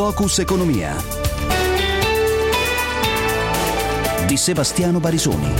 Focus Economia di Sebastiano Barisoni.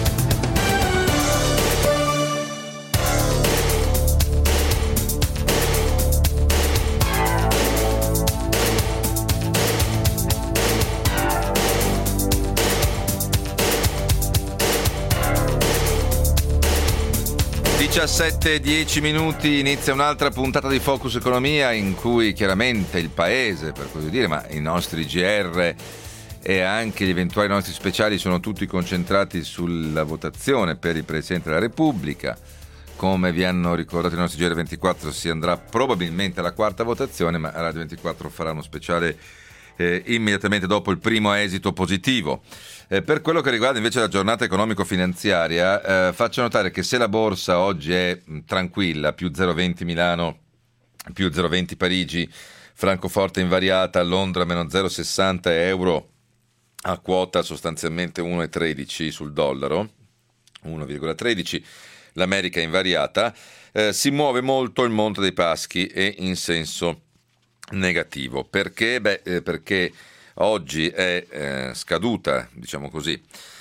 Diciassette, 10 minuti, inizia un'altra puntata di Focus Economia in cui chiaramente il paese, per così dire, ma i nostri GR e anche gli eventuali nostri speciali sono tutti concentrati sulla votazione per il Presidente della Repubblica. Come vi hanno ricordato i nostri GR24, si andrà probabilmente alla quarta votazione, ma Radio 24 farà uno speciale immediatamente dopo il primo esito positivo. Per quello che riguarda invece la giornata economico-finanziaria, faccio notare che se la borsa oggi è tranquilla, più 0,20 Milano, più 0,20 Parigi, Francoforte invariata, Londra meno 0,60, euro a quota sostanzialmente 1,13 sul dollaro, 1,13, l'America invariata, si muove molto il Monte dei Paschi e in senso negativo. Perché? Perché oggi è scaduta, diciamo così,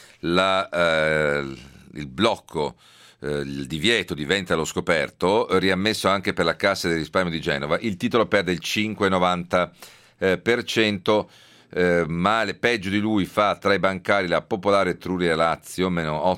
il blocco, il divieto di vendita allo scoperto, riammesso anche per la Cassa del Risparmio di Genova. Il titolo perde il 5,90%, male, peggio di lui fa tra i bancari la Popolare Etruria Lazio, meno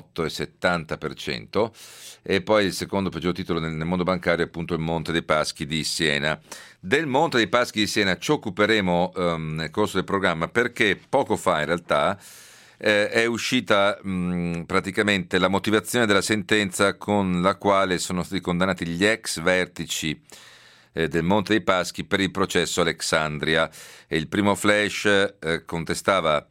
8,70%, e poi il secondo peggior titolo nel mondo bancario è appunto il Monte dei Paschi di Siena. Del Monte dei Paschi di Siena ci occuperemo nel corso del programma, perché poco fa in realtà è uscita praticamente la motivazione della sentenza con la quale sono stati condannati gli ex vertici del Monte dei Paschi per il processo Alexandria. E il primo flash contestava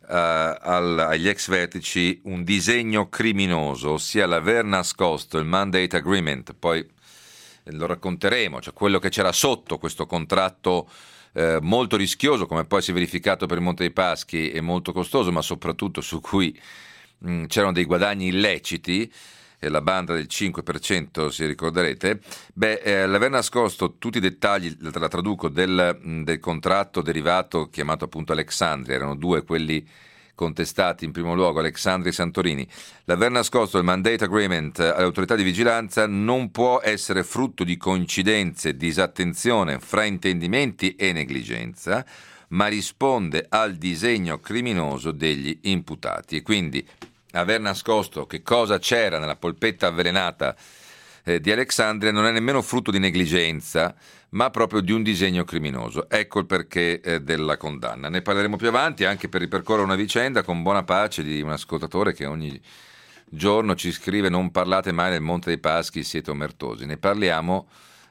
agli ex vertici un disegno criminoso, ossia l'aver nascosto il Mandate Agreement. Poi lo racconteremo, cioè quello che c'era sotto questo contratto molto rischioso, come poi si è verificato per il Monte dei Paschi, e molto costoso, ma soprattutto su cui c'erano dei guadagni illeciti, la banda del 5%, se ricorderete. L'aver nascosto tutti i dettagli, la traduco, del contratto derivato chiamato appunto Alexandria, erano due quelli contestati in primo luogo, Alexandria e Santorini. L'aver nascosto il Mandate Agreement alle autorità di vigilanza non può essere frutto di coincidenze, disattenzione, fraintendimenti e negligenza, ma risponde al disegno criminoso degli imputati. E quindi aver nascosto che cosa c'era nella polpetta avvelenata di Alexandria non è nemmeno frutto di negligenza, ma proprio di un disegno criminoso. Ecco il perché della condanna. Ne parleremo più avanti, anche per ripercorrere una vicenda con buona pace di un ascoltatore che ogni giorno ci scrive: non parlate mai del Monte dei Paschi, siete omertosi. Ne parliamo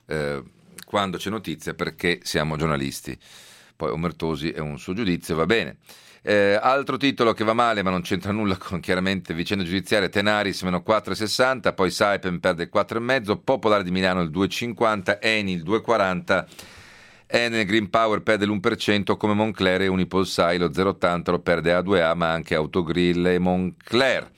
quando c'è notizia, perché siamo giornalisti. Poi omertosi è un suo giudizio, va bene. Altro titolo che va male, ma non c'entra nulla con chiaramente vicende giudiziarie: Tenaris meno 4,60, poi Saipem perde il 4,5, Popolare di Milano il 2,50, Eni il 2,40, Enel Green Power perde l'1%, come Moncler, e Unipolsai lo 0,80 lo perde A2A, ma anche Autogrill e Moncler.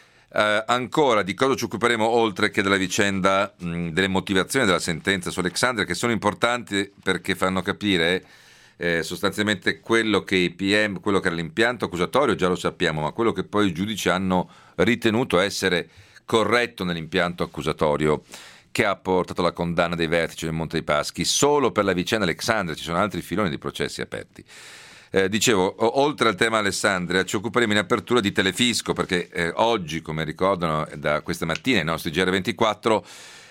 Ancora di cosa ci occuperemo, oltre che della vicenda delle motivazioni della sentenza su Alexandria, che sono importanti perché fanno capire sostanzialmente quello che i PM, quello che era l'impianto accusatorio già lo sappiamo, ma quello che poi i giudici hanno ritenuto essere corretto nell'impianto accusatorio che ha portato alla condanna dei vertici del Monte dei Paschi. Solo per la vicenda Alexandria ci sono altri filoni di processi aperti. Dicevo, oltre al tema Alessandria ci occuperemo in apertura di Telefisco, perché oggi, come ricordano da questa mattina i nostri GR24,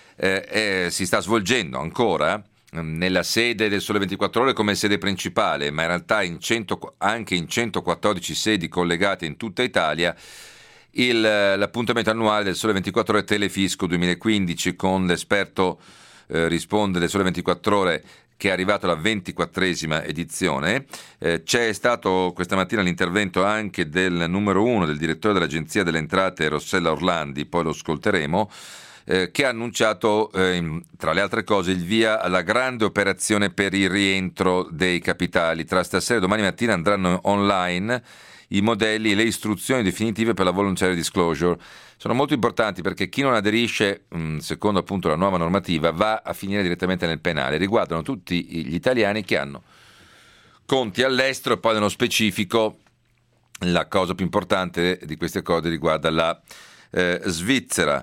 si sta svolgendo ancora nella sede del Sole 24 Ore come sede principale, ma in realtà anche in 114 sedi collegate in tutta Italia, l'appuntamento annuale del Sole 24 Ore Telefisco 2015, con l'esperto risponde del Sole 24 Ore, che è arrivato alla 24esima edizione. C'è stato questa mattina l'intervento anche del numero 1 del direttore dell'Agenzia delle Entrate, Rossella Orlandi, poi lo ascolteremo, che ha annunciato, tra le altre cose, il via alla grande operazione per il rientro dei capitali. Tra stasera e domani mattina andranno online i modelli e le istruzioni definitive per la voluntary disclosure. Sono molto importanti perché chi non aderisce, secondo appunto la nuova normativa, va a finire direttamente nel penale. Riguardano tutti gli italiani che hanno conti all'estero. E poi nello specifico la cosa più importante di queste cose riguarda la Svizzera.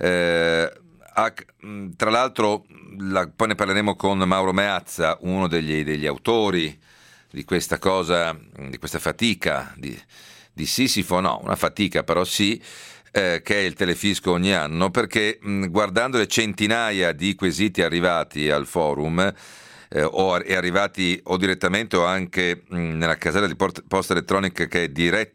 Tra l'altro poi ne parleremo con Mauro Meazza, uno degli autori di questa cosa, di questa fatica di Sisifo, no, una fatica però sì, che è il telefisco ogni anno, perché guardando le centinaia di quesiti arrivati al forum, e arrivati o direttamente o anche nella casella di posta elettronica che è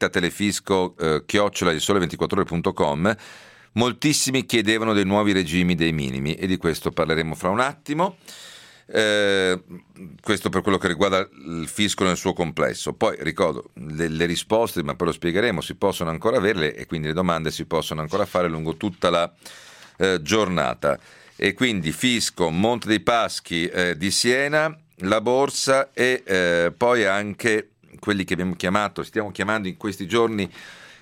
diretta-telefisco@ilsole24ore.com, moltissimi chiedevano dei nuovi regimi dei minimi, e di questo parleremo fra un attimo. Questo per quello che riguarda il fisco nel suo complesso. Poi ricordo le risposte, ma poi lo spiegheremo, si possono ancora averle, e quindi le domande si possono ancora fare lungo tutta la giornata. E quindi fisco, Monte dei Paschi di Siena, la borsa, e poi anche quelli che stiamo chiamando in questi giorni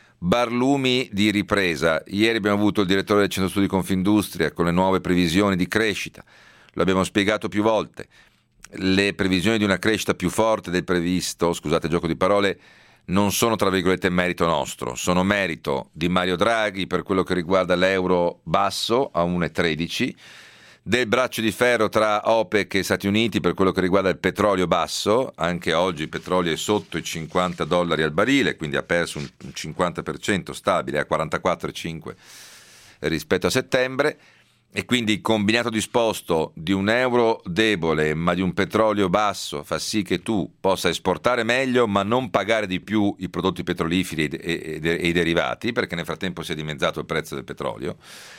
barlumi di ripresa. Ieri abbiamo avuto il direttore del Centro Studi Confindustria con le nuove previsioni di crescita. Lo abbiamo spiegato più volte, le previsioni di una crescita più forte del previsto, scusate il gioco di parole, non sono tra virgolette merito nostro, sono merito di Mario Draghi per quello che riguarda l'euro basso a 1,13, del braccio di ferro tra OPEC e Stati Uniti per quello che riguarda il petrolio basso. Anche oggi il petrolio è sotto i $50 al barile, quindi ha perso un 50%, stabile a 44,5 rispetto a settembre. E quindi il combinato disposto di un euro debole ma di un petrolio basso fa sì che tu possa esportare meglio ma non pagare di più i prodotti petroliferi e i derivati, perché nel frattempo si è dimezzato il prezzo del petrolio.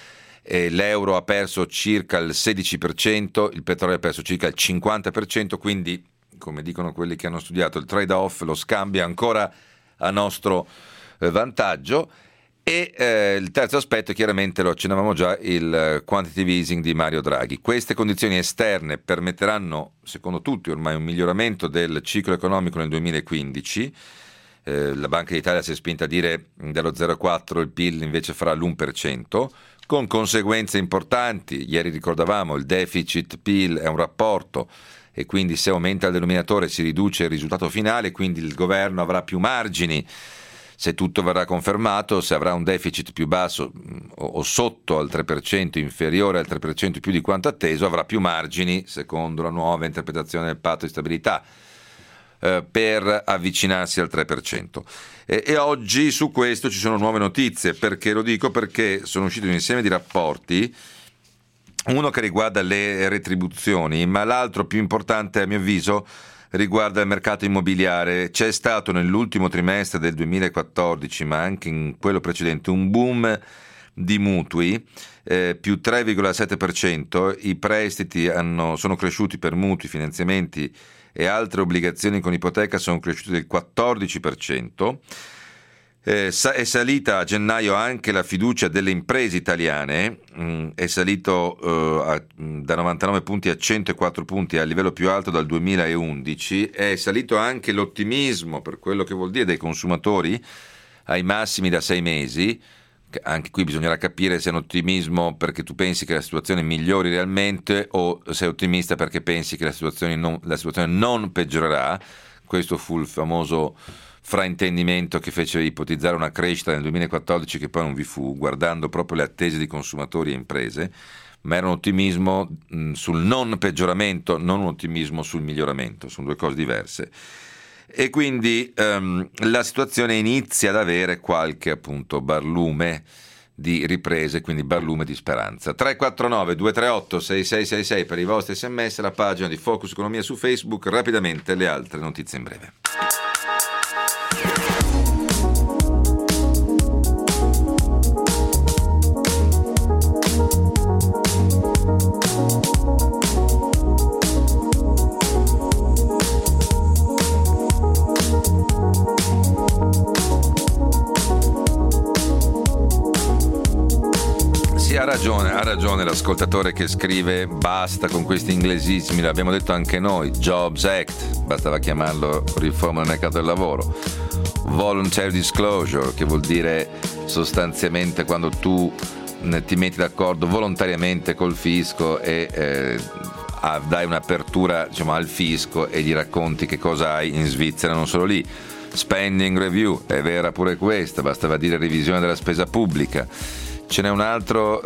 L'euro ha perso circa il 16%, il petrolio ha perso circa il 50%, quindi, come dicono quelli che hanno studiato, il trade-off, lo scambio è ancora a nostro vantaggio. E il terzo aspetto, chiaramente lo accennavamo già, il quantitative easing di Mario Draghi. Queste condizioni esterne permetteranno, secondo tutti ormai, un miglioramento del ciclo economico nel 2015. La Banca d'Italia si è spinta a dire dallo 0,4 il PIL invece farà l'1%, con conseguenze importanti. Ieri ricordavamo, il deficit PIL è un rapporto, e quindi se aumenta il denominatore si riduce il risultato finale, quindi il governo avrà più margini se tutto verrà confermato. Se avrà un deficit più basso o sotto al 3%, inferiore al 3% più di quanto atteso, avrà più margini, secondo la nuova interpretazione del patto di stabilità, per avvicinarsi al 3%. E oggi su questo ci sono nuove notizie. Perché lo dico? Perché sono usciti un insieme di rapporti, uno che riguarda le retribuzioni, ma l'altro più importante a mio avviso riguarda il mercato immobiliare. C'è stato nell'ultimo trimestre del 2014, ma anche in quello precedente, un boom di mutui, più 3,7%, i prestiti sono cresciuti per mutui, finanziamenti e altre obbligazioni con ipoteca sono cresciuti del 14%. È salita a gennaio anche la fiducia delle imprese italiane, è salito da 99 punti a 104 punti, a livello più alto dal 2011. È salito anche l'ottimismo, per quello che vuol dire, dei consumatori ai massimi da 6 mesi. Anche qui bisognerà capire se è un ottimismo perché tu pensi che la situazione migliori realmente, o sei ottimista perché pensi che la situazione non peggiorerà. Questo fu il famoso fraintendimento che fece ipotizzare una crescita nel 2014 che poi non vi fu, guardando proprio le attese di consumatori e imprese, ma era un ottimismo sul non peggioramento, non un ottimismo sul miglioramento, sono due cose diverse. E quindi la situazione inizia ad avere qualche appunto barlume di riprese, quindi barlume di speranza. 349 238 6666 per i vostri sms, la pagina di Focus Economia su Facebook. Rapidamente le altre notizie in breve. Ha ragione l'ascoltatore che scrive: basta con questi inglesismi, l'abbiamo detto anche noi. Jobs Act, bastava chiamarlo riforma del mercato del lavoro. Voluntary disclosure, che vuol dire sostanzialmente quando tu ti metti d'accordo volontariamente col fisco e dai un'apertura, diciamo, al fisco e gli racconti che cosa hai in Svizzera, non solo lì. Spending review, è vera pure questa, bastava dire revisione della spesa pubblica. Ce n'è un altro,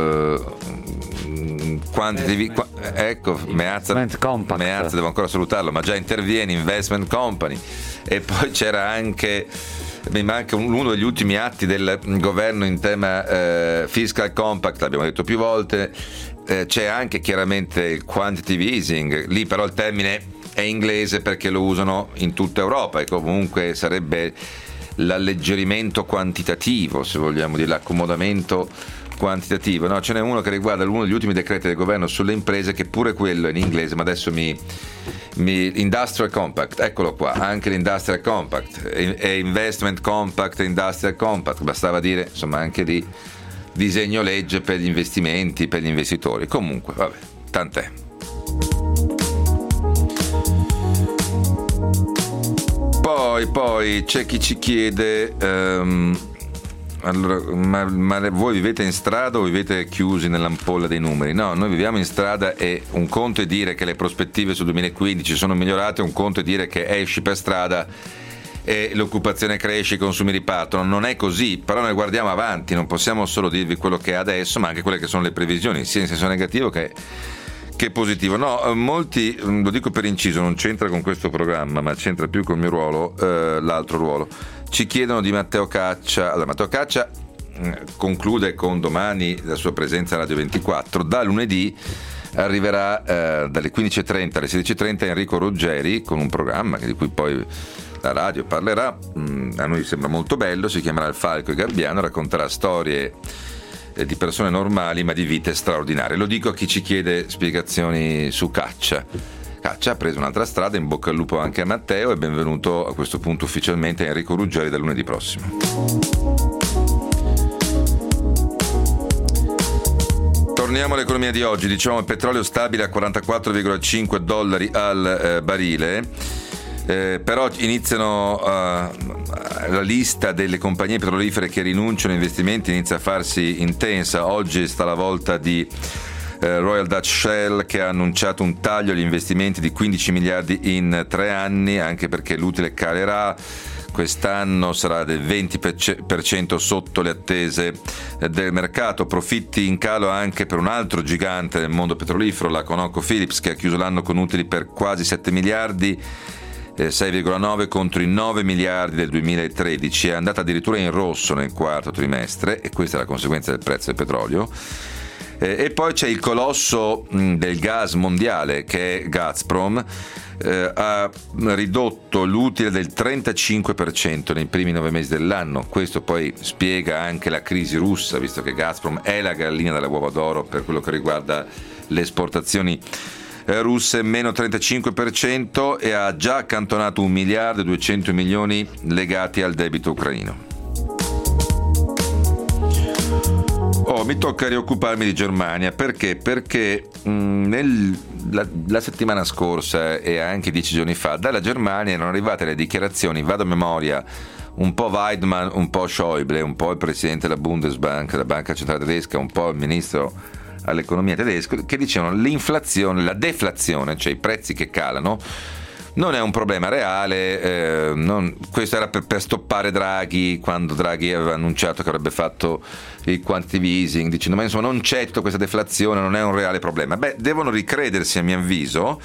ecco, Meazza, devo ancora salutarlo, ma già interviene, Investment Company. E poi c'era anche, mi manca uno degli ultimi atti del governo in tema Fiscal Compact, l'abbiamo detto più volte. C'è anche chiaramente il quantitative easing, lì però il termine è inglese perché lo usano in tutta Europa e comunque sarebbe l'alleggerimento quantitativo, se vogliamo dire, l'accomodamento quantitativo. No, ce n'è uno che riguarda uno degli ultimi decreti del governo sulle imprese, che pure quello è in inglese, ma adesso Industrial Compact, eccolo qua, anche l'Industrial Compact e Investment Compact e Industrial Compact, bastava dire, insomma, anche di disegno legge per gli investimenti, per gli investitori. Comunque, vabbè, tant'è. Poi c'è chi ci chiede allora, ma voi vivete in strada o vivete chiusi nell'ampolla dei numeri? No, noi viviamo in strada e un conto è dire che le prospettive sul 2015 sono migliorate, un conto è dire che esci per strada e l'occupazione cresce, i consumi ripartono. Non è così, però noi guardiamo avanti, non possiamo solo dirvi quello che è adesso, ma anche quelle che sono le previsioni, sia in senso negativo che positivo. No, molti, lo dico per inciso, non c'entra con questo programma, ma c'entra più col mio ruolo, l'altro ruolo. Ci chiedono di Matteo Caccia. Allora, Matteo Caccia conclude con domani la sua presenza a Radio 24. Da lunedì arriverà dalle 15.30 alle 16.30 Enrico Ruggeri con un programma di cui poi la radio parlerà. A noi sembra molto bello, si chiamerà Il Falco e Gabbiano, racconterà storie di persone normali ma di vite straordinarie. Lo dico a chi ci chiede spiegazioni su Caccia. Caccia ha preso un'altra strada, in bocca al lupo anche a Matteo e benvenuto a questo punto ufficialmente a Enrico Ruggeri dal lunedì prossimo. Torniamo all'economia di oggi, diciamo il petrolio stabile a $44,5 al barile. Però iniziano la lista delle compagnie petrolifere che rinunciano a investimenti inizia a farsi intensa. Oggi sta la volta di Royal Dutch Shell, che ha annunciato un taglio agli investimenti di 15 miliardi in 3 anni, anche perché l'utile calerà. Quest'anno sarà del 20% sotto le attese del mercato. Profitti in calo anche per un altro gigante del mondo petrolifero, la ConocoPhillips, che ha chiuso l'anno con utili per quasi 7 miliardi, 6,9 contro i 9 miliardi del 2013, è andata addirittura in rosso nel quarto trimestre e questa è la conseguenza del prezzo del petrolio. E poi c'è il colosso del gas mondiale, che è Gazprom, ha ridotto l'utile del 35% nei primi 9 mesi dell'anno. Questo poi spiega anche la crisi russa, visto che Gazprom è la gallina della uova d'oro per quello che riguarda le esportazioni russe, meno 35%, e ha già accantonato 1 miliardo e 200 milioni legati al debito ucraino. Mi tocca rioccuparmi di Germania. Perché? Perché la settimana scorsa e anche 10 giorni fa dalla Germania erano arrivate le dichiarazioni, vado a memoria, un po' Weidmann, un po' Schäuble, un po' il presidente della Bundesbank, la banca centrale tedesca, un po' il ministro all'economia tedesco, che dicevano l'inflazione, la deflazione, cioè i prezzi che calano, non è un problema reale. Questo era per stoppare Draghi, quando Draghi aveva annunciato che avrebbe fatto il quantitative easing, dicendo ma insomma non c'è tutta questa deflazione, non è un reale problema. Devono ricredersi, a mio avviso.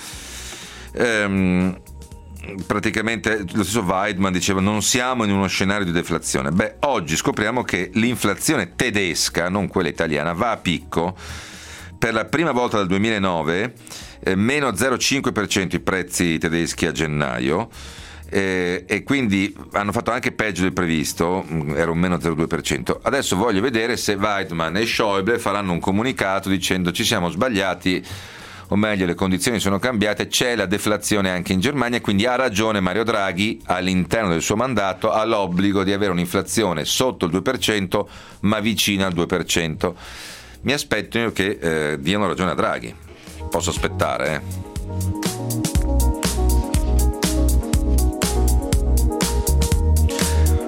Praticamente lo stesso Weidmann diceva non siamo in uno scenario di deflazione. Oggi scopriamo che l'inflazione tedesca, non quella italiana, va a picco. Per la prima volta dal 2009 meno 0,5% i prezzi tedeschi a gennaio, e quindi hanno fatto anche peggio del previsto, era un meno 0,2%. Adesso voglio vedere se Weidmann e Schäuble faranno un comunicato dicendo ci siamo sbagliati, o meglio le condizioni sono cambiate, c'è la deflazione anche in Germania, quindi ha ragione Mario Draghi, all'interno del suo mandato ha l'obbligo di avere un'inflazione sotto il 2% ma vicina al 2%. Mi aspetto che diano ragione a Draghi. Posso aspettare,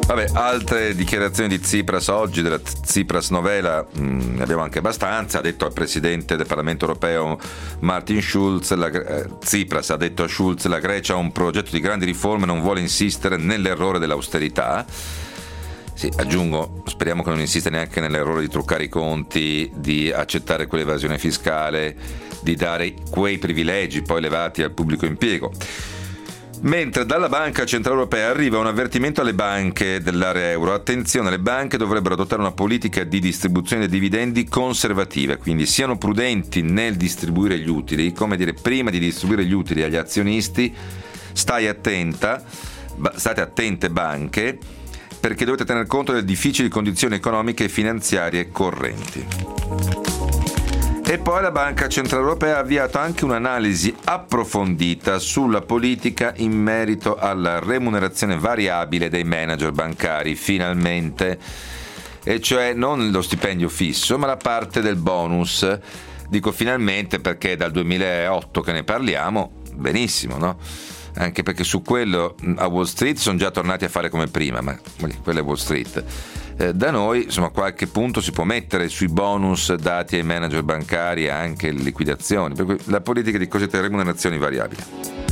Vabbè, altre dichiarazioni di Tsipras oggi, della Tsipras novela, ne abbiamo anche abbastanza. Ha detto al presidente del Parlamento europeo Martin Schulz, Tsipras ha detto a Schulz: la Grecia ha un progetto di grandi riforme, non vuole insistere nell'errore dell'austerità. Sì, aggiungo, speriamo che non insista neanche nell'errore di truccare i conti, di accettare quell'evasione fiscale, di dare quei privilegi poi levati al pubblico impiego. Mentre dalla Banca Centrale Europea arriva un avvertimento alle banche dell'area euro: attenzione, le banche dovrebbero adottare una politica di distribuzione dei dividendi conservativa, quindi siano prudenti nel distribuire gli utili, come dire, prima di distribuire gli utili agli azionisti state attente banche, perché dovete tener conto delle difficili condizioni economiche e finanziarie correnti. E poi la Banca Centrale Europea ha avviato anche un'analisi approfondita sulla politica in merito alla remunerazione variabile dei manager bancari, finalmente, e cioè non lo stipendio fisso, ma la parte del bonus. Dico finalmente perché è dal 2008 che ne parliamo, benissimo, no? Anche perché su quello a Wall Street sono già tornati a fare come prima, ma quella è Wall Street. Da noi, insomma, a qualche punto si può mettere sui bonus dati ai manager bancari anche le liquidazioni, per cui la politica di cosiddette remunerazioni variabili.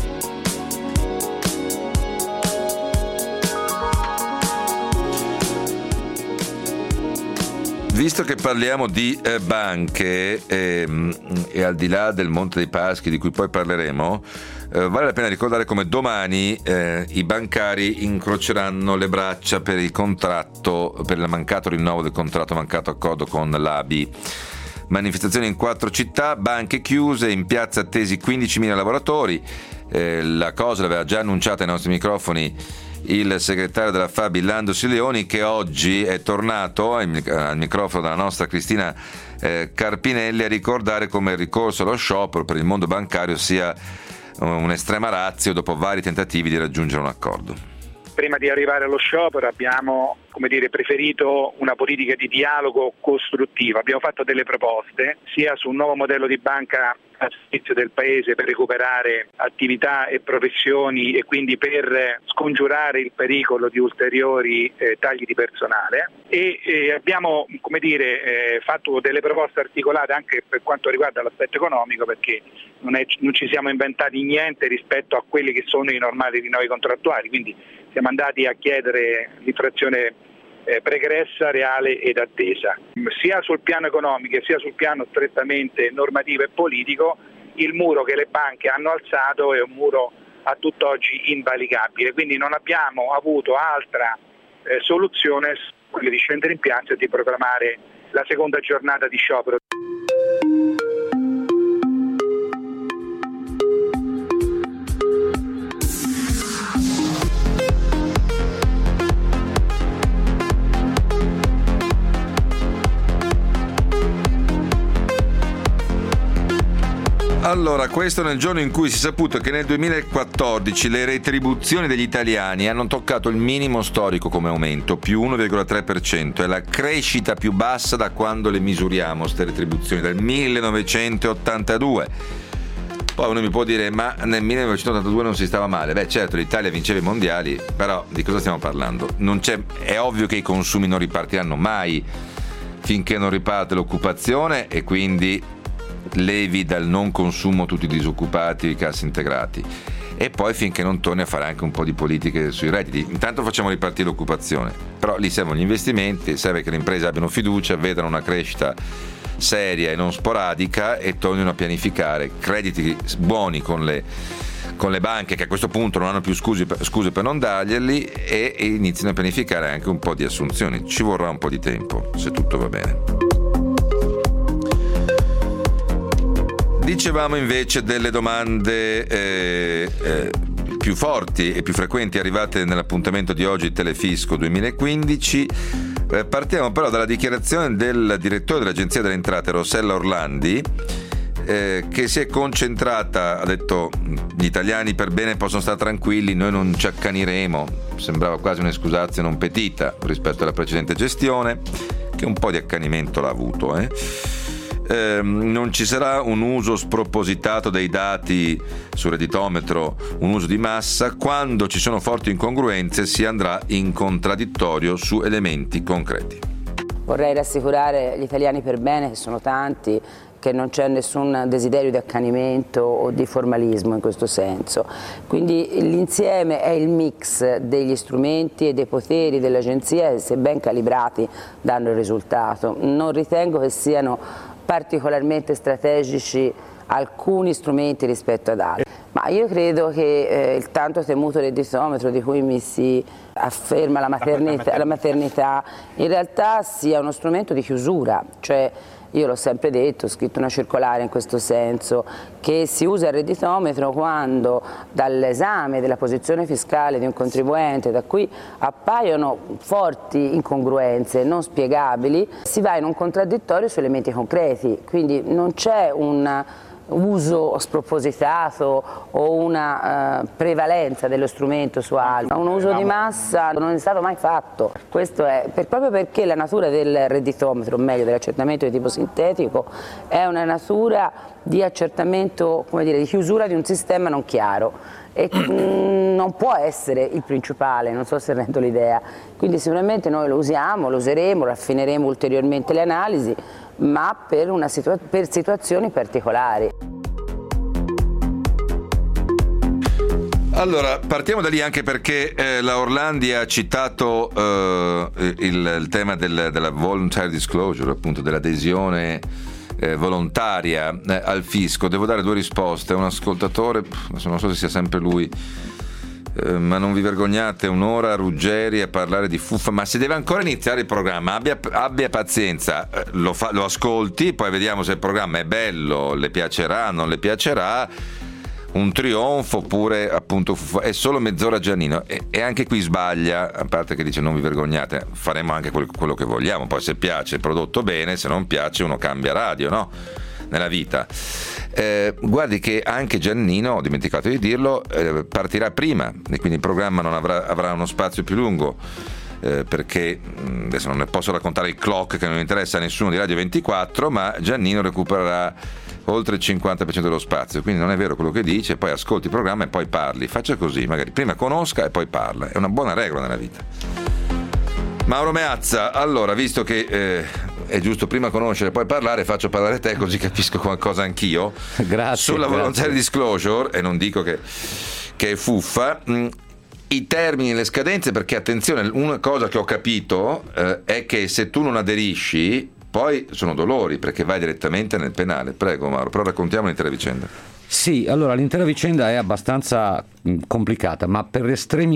Visto che parliamo di banche e al di là del Monte dei Paschi di cui poi parleremo, vale la pena ricordare come domani i bancari incroceranno le braccia per il contratto, per il mancato rinnovo del contratto, mancato accordo con l'ABI. Manifestazioni in 4 città, banche chiuse, in piazza attesi 15.000 lavoratori. La cosa l'aveva già annunciata ai nostri microfoni il segretario della Fabi Lando Sileoni, che oggi è tornato al microfono della nostra Cristina Carpinelli a ricordare come il ricorso allo sciopero per il mondo bancario sia un'estrema ratio dopo vari tentativi di raggiungere un accordo. Prima di arrivare allo sciopero abbiamo, preferito una politica di dialogo costruttivo. Abbiamo fatto delle proposte sia su un nuovo modello di banca a servizio del Paese per recuperare attività e professioni e quindi per scongiurare il pericolo di ulteriori tagli di personale, e abbiamo fatto delle proposte articolate anche per quanto riguarda l'aspetto economico, perché non ci siamo inventati niente rispetto a quelli che sono i normali rinnovi contrattuali, quindi siamo andati a chiedere l'infrazione pregressa, reale ed attesa. Sia sul piano economico sia sul piano strettamente normativo e politico, il muro che le banche hanno alzato è un muro a tutt'oggi invalicabile, quindi non abbiamo avuto altra soluzione che quella di scendere in piazza e di proclamare la seconda giornata di sciopero. Allora, questo nel giorno in cui si è saputo che nel 2014 le retribuzioni degli italiani hanno toccato il minimo storico come aumento, più 1,3%, è la crescita più bassa da quando le misuriamo, queste retribuzioni, dal 1982. Poi uno mi può dire, ma nel 1982 non si stava male. Beh, certo, l'Italia vinceva i mondiali, però di cosa stiamo parlando? È ovvio che i consumi non ripartiranno mai finché non riparte l'occupazione e quindi levi dal non consumo tutti i disoccupati, i cassi integrati, e poi finché non torni a fare anche un po' di politiche sui redditi. Intanto facciamo ripartire l'occupazione, però lì servono gli investimenti, serve che le imprese abbiano fiducia, vedano una crescita seria e non sporadica e tornino a pianificare crediti buoni con le banche, che a questo punto non hanno più scuse per non darglieli, e inizino a pianificare anche un po' di assunzioni. Ci vorrà un po' di tempo, se tutto va bene. Dicevamo invece delle domande più forti e più frequenti arrivate nell'appuntamento di oggi Telefisco 2015. Partiamo però dalla dichiarazione del direttore dell'Agenzia delle Entrate, Rossella Orlandi, che si è concentrata, ha detto: gli italiani per bene possono stare tranquilli, noi non ci accaniremo. Sembrava quasi un'escusatio non petita rispetto alla precedente gestione, che un po' di accanimento l'ha avuto, non ci sarà un uso spropositato dei dati sul redditometro, un uso di massa. Quando ci sono forti incongruenze si andrà in contraddittorio su elementi concreti. Vorrei rassicurare gli italiani per bene, che sono tanti, che non c'è nessun desiderio di accanimento o di formalismo in questo senso. Quindi l'insieme è il mix degli strumenti e dei poteri dell'agenzia che, se ben calibrati, danno il risultato. Non ritengo che siano particolarmente strategici alcuni strumenti rispetto ad altri, ma io credo che il tanto temuto redditometro di cui mi si afferma la maternità in realtà sia uno strumento di chiusura, cioè io l'ho sempre detto, ho scritto una circolare in questo senso, che si usa il redditometro quando dall'esame della posizione fiscale di un contribuente, da cui appaiono forti incongruenze non spiegabili, si va in un contraddittorio su elementi concreti, quindi non c'è un uso spropositato o una prevalenza dello strumento su altro. Un uso di massa non è stato mai fatto. Questo è proprio perché la natura del redditometro, o meglio dell'accertamento di tipo sintetico, è una natura di accertamento, come dire, di chiusura di un sistema non chiaro e non può essere il principale, non so se rendo l'idea. Quindi sicuramente noi lo usiamo, lo useremo, raffineremo ulteriormente le analisi, ma per situazioni particolari. Allora, partiamo da lì, anche perché la Orlandi ha citato il tema della voluntary disclosure, appunto dell'adesione volontaria al fisco. Devo dare due risposte. Un ascoltatore, non so se sia sempre lui, ma non vi vergognate un'ora Ruggeri a parlare di fuffa, ma se deve ancora iniziare il programma abbia pazienza, lo ascolti, poi vediamo se il programma è bello, le piacerà, non le piacerà, un trionfo oppure appunto fuffa. È solo mezz'ora Giannino e anche qui sbaglia, a parte che dice non vi vergognate, faremo anche quello che vogliamo, poi se piace il prodotto bene, se non piace uno cambia radio, no? Nella vita. Guardi che anche Giannino, ho dimenticato di dirlo, partirà prima e quindi il programma non avrà uno spazio più lungo, perché adesso non ne posso raccontare il clock che non interessa a nessuno di Radio 24, ma Giannino recupererà oltre il 50% dello spazio, quindi non è vero quello che dice, poi ascolti il programma e poi parli, faccia così, magari prima conosca e poi parla, è una buona regola nella vita. Mauro Meazza, allora, visto che è giusto prima conoscere e poi parlare, faccio parlare te così capisco qualcosa anch'io. Grazie. Sulla voluntary disclosure, e non dico che è fuffa, i termini e le scadenze, perché attenzione, una cosa che ho capito è che se tu non aderisci poi sono dolori, perché vai direttamente nel penale. Prego Mauro, però raccontiamo l'intera vicenda. Sì, allora l'intera vicenda è abbastanza complicata, ma per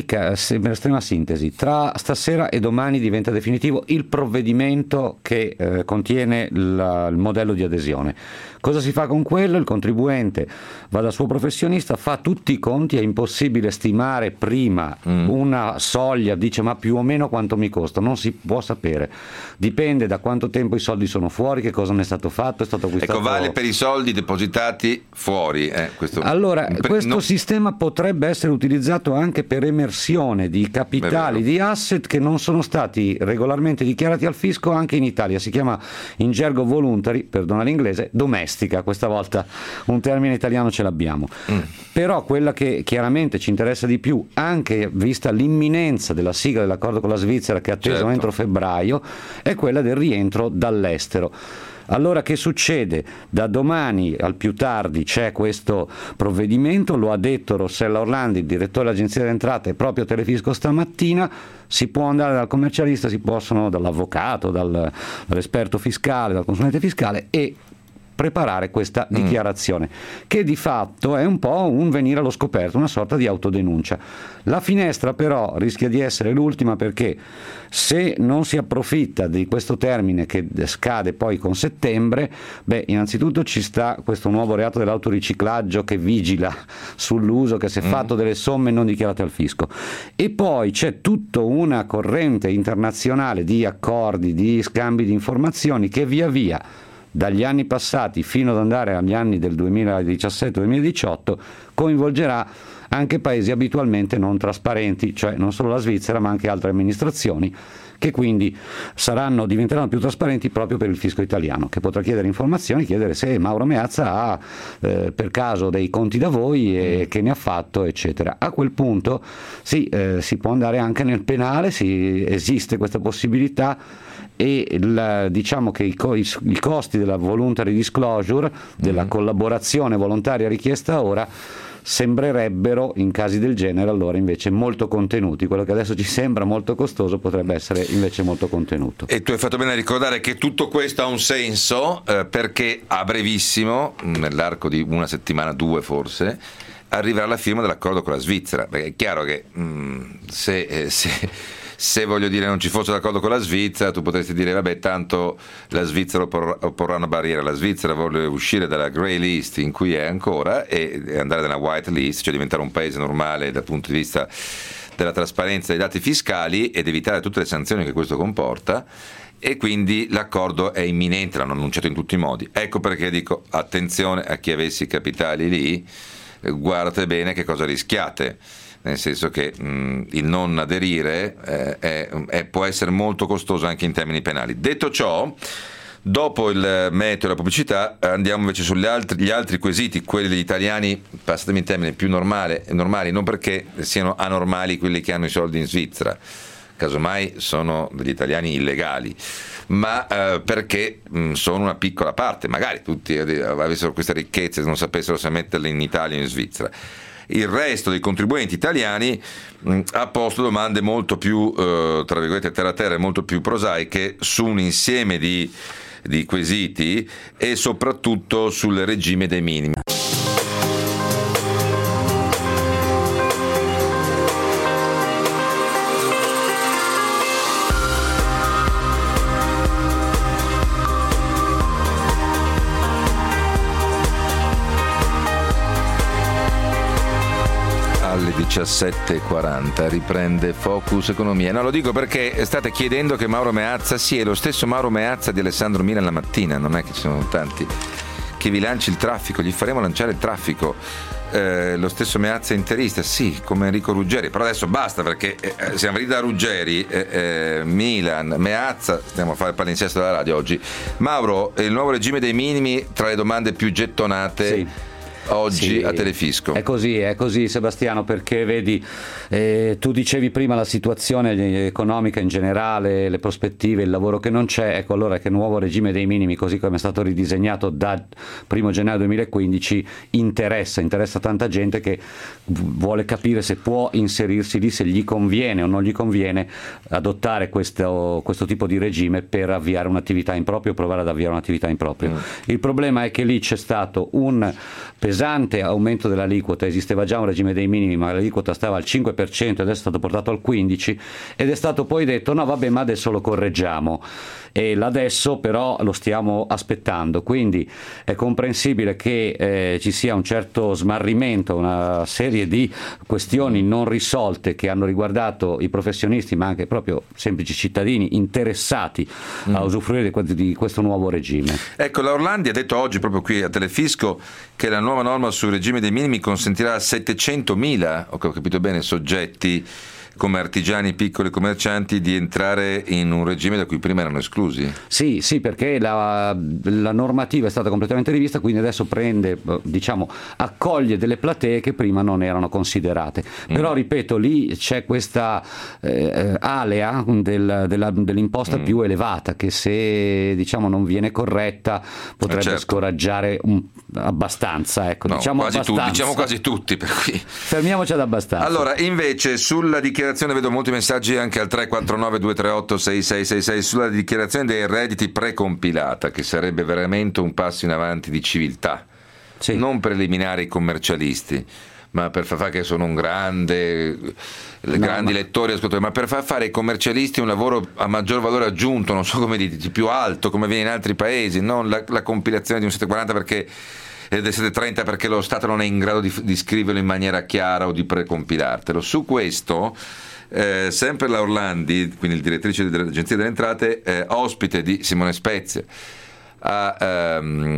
estrema sintesi, tra stasera e domani diventa definitivo il provvedimento che contiene il modello di adesione. Cosa si fa con quello? Il contribuente va dal suo professionista, fa tutti i conti, è impossibile stimare prima una soglia, dice ma più o meno quanto mi costa, non si può sapere, dipende da quanto tempo i soldi sono fuori, che cosa ne è stato fatto, è stato acquistato. Ecco, vale per i soldi depositati fuori. Allora, questo sistema potrebbe essere utilizzato anche per emersione di capitali, di asset che non sono stati regolarmente dichiarati al fisco anche in Italia. Si chiama in gergo voluntary, perdona l'inglese, domestica, questa volta un termine italiano ce l'abbiamo. Però quella che chiaramente ci interessa di più, anche vista l'imminenza della sigla dell'accordo con la Svizzera che è atteso entro febbraio, è quella del rientro dall'estero. Allora che succede? Da domani al più tardi c'è questo provvedimento, lo ha detto Rossella Orlandi, il direttore dell'Agenzia delle Entrate, proprio a Telefisco stamattina, si può andare dal commercialista, dall'avvocato, dall'esperto fiscale, dal consulente fiscale e preparare questa dichiarazione, che di fatto è un po' un venire allo scoperto, una sorta di autodenuncia. La finestra però rischia di essere l'ultima, perché se non si approfitta di questo termine che scade poi con settembre, innanzitutto ci sta questo nuovo reato dell'autoriciclaggio che vigila sull'uso che si è fatto delle somme non dichiarate al fisco, e poi c'è tutta una corrente internazionale di accordi, di scambi di informazioni che via via dagli anni passati fino ad andare agli anni del 2017-2018 coinvolgerà anche paesi abitualmente non trasparenti, cioè non solo la Svizzera ma anche altre amministrazioni che quindi diventeranno più trasparenti proprio per il fisco italiano, che potrà chiedere informazioni, chiedere se Mauro Meazza ha per caso dei conti da voi e che ne ha fatto, eccetera. A quel punto sì, si può andare anche nel penale, esiste questa possibilità, e diciamo che i costi della voluntary disclosure, della collaborazione volontaria richiesta ora, sembrerebbero in casi del genere allora invece molto contenuti. Quello che adesso ci sembra molto costoso potrebbe essere invece molto contenuto. E tu hai fatto bene a ricordare che tutto questo ha un senso, perché a brevissimo, nell'arco di una settimana, 2 forse, arriverà la firma dell'accordo con la Svizzera, perché è chiaro che se voglio dire non ci fosse l'accordo con la Svizzera, tu potresti dire vabbè, tanto la Svizzera opporrà una barriera, la Svizzera vuole uscire dalla grey list in cui è ancora e andare nella white list, cioè diventare un paese normale dal punto di vista della trasparenza dei dati fiscali ed evitare tutte le sanzioni che questo comporta, e quindi l'accordo è imminente, l'hanno annunciato in tutti i modi. Ecco perché dico attenzione a chi avesse i capitali lì, guardate bene che cosa rischiate, nel senso che il non aderire può essere molto costoso anche in termini penali. Detto ciò, dopo il meteo e la pubblicità andiamo invece sugli altri quesiti, quelli degli italiani, passatemi il termine, più normali, non perché siano anormali quelli che hanno i soldi in Svizzera, casomai sono degli italiani illegali, ma perché sono una piccola parte, magari tutti avessero queste ricchezze e non sapessero se metterle in Italia o in Svizzera. Il resto dei contribuenti italiani ha posto domande molto più, tra virgolette, terra-terra e molto più prosaiche su un insieme di quesiti e soprattutto sul regime dei minimi. Alle 17.40 riprende Focus Economia. No, lo dico perché state chiedendo che Mauro Meazza sia lo stesso Mauro Meazza di Alessandro Milan la mattina, non è che ci sono tanti, che vi lanci il traffico, gli faremo lanciare il traffico. Lo stesso Meazza interista, sì, come Enrico Ruggeri, però adesso basta perché siamo lì da Ruggeri, Milan, Meazza, stiamo a fare il palinsesto della radio oggi. Mauro, il nuovo regime dei minimi tra le domande più gettonate. Sì. Oggi sì, a Telefisco. È così Sebastiano, perché vedi, tu dicevi prima la situazione economica in generale, le prospettive, il lavoro che non c'è, ecco allora che il nuovo regime dei minimi, così come è stato ridisegnato da 1 gennaio 2015, interessa tanta gente che vuole capire se può inserirsi lì, se gli conviene o non gli conviene adottare questo tipo di regime per avviare un'attività in proprio, provare ad avviare un'attività in proprio. Il problema è che lì c'è stato un pesante aumento dell'aliquota, esisteva già un regime dei minimi ma l'aliquota stava al 5% e adesso è stato portato al 15% ed è stato poi detto no vabbè, ma adesso lo correggiamo, e l'adesso però lo stiamo aspettando, quindi è comprensibile che ci sia un certo smarrimento, una serie di questioni non risolte che hanno riguardato i professionisti ma anche proprio semplici cittadini interessati a usufruire di questo nuovo regime. Ecco, la Orlandi ha detto oggi proprio qui a Telefisco che la nuova norma sul regime dei minimi consentirà a 700.000, ho capito bene, soggetti come artigiani, piccoli commercianti di entrare in un regime da cui prima erano esclusi. Sì, perché la normativa è stata completamente rivista, quindi adesso accoglie delle platee che prima non erano considerate. Però ripeto, lì c'è questa alea dell'imposta più elevata che se non viene corretta potrebbe scoraggiare abbastanza, ecco, no, diciamo quasi tutti, per cui fermiamoci ad abbastanza. Allora, invece sulla dichiarazione, vedo molti messaggi anche al 349 238 6666 sulla dichiarazione dei redditi precompilata, che sarebbe veramente un passo in avanti di civiltà, non per eliminare i commercialisti, ma per far fare, che sono un grandi lettori, ascoltatori, ma per far fare ai commercialisti un lavoro a maggior valore aggiunto, non so come dite, più alto, come viene in altri paesi, non la compilazione di un 740 perché del 730 perché lo Stato non è in grado di scriverlo in maniera chiara o di precompilartelo. Su questo sempre la Orlandi, quindi il direttrice dell'Agenzia delle Entrate, ospite di Simone Spezie a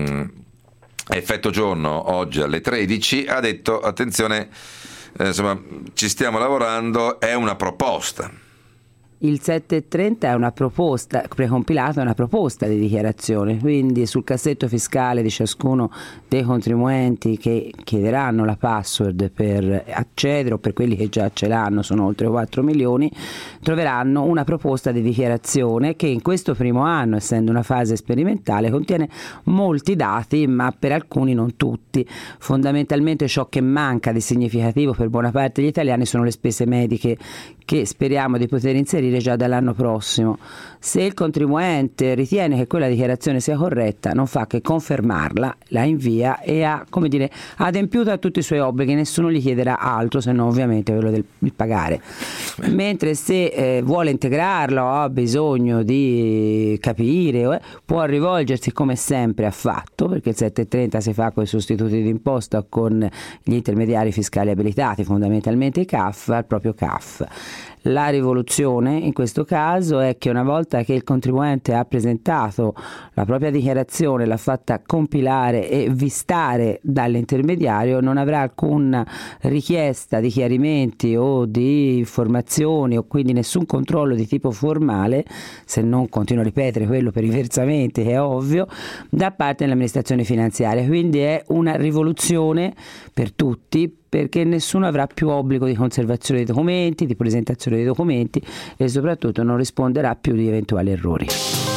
Effetto Giorno oggi alle 13, ha detto attenzione, insomma ci stiamo lavorando, è una proposta. Il 730 è una proposta precompilata, è una proposta di dichiarazione, quindi sul cassetto fiscale di ciascuno dei contribuenti che chiederanno la password per accedere, o per quelli che già ce l'hanno, sono oltre 4 milioni, troveranno una proposta di dichiarazione che in questo primo anno, essendo una fase sperimentale, contiene molti dati, ma per alcuni non tutti. Fondamentalmente ciò che manca di significativo per buona parte degli italiani sono le spese mediche, che speriamo di poter inserire già dall'anno prossimo. Se il contribuente ritiene che quella dichiarazione sia corretta, non fa che confermarla, la invia e ha, come dire, adempiuto a tutti i suoi obblighi, nessuno gli chiederà altro se non ovviamente quello del pagare. Mentre se vuole integrarlo o ha bisogno di capire, può rivolgersi come sempre ha fatto, perché il 730 si fa con i sostituti d'imposta o con gli intermediari fiscali abilitati, fondamentalmente i CAF, al proprio CAF. La rivoluzione in questo caso è che una volta che il contribuente ha presentato la propria dichiarazione, l'ha fatta compilare e vistare dall'intermediario, non avrà alcuna richiesta di chiarimenti o di informazioni, o quindi nessun controllo di tipo formale, se non, continuo a ripetere quello per i versamenti, che è ovvio, da parte dell'amministrazione finanziaria. Quindi è una rivoluzione per tutti, perché nessuno avrà più obbligo di conservazione dei documenti, di presentazione dei documenti, e soprattutto non risponderà più di eventuali errori.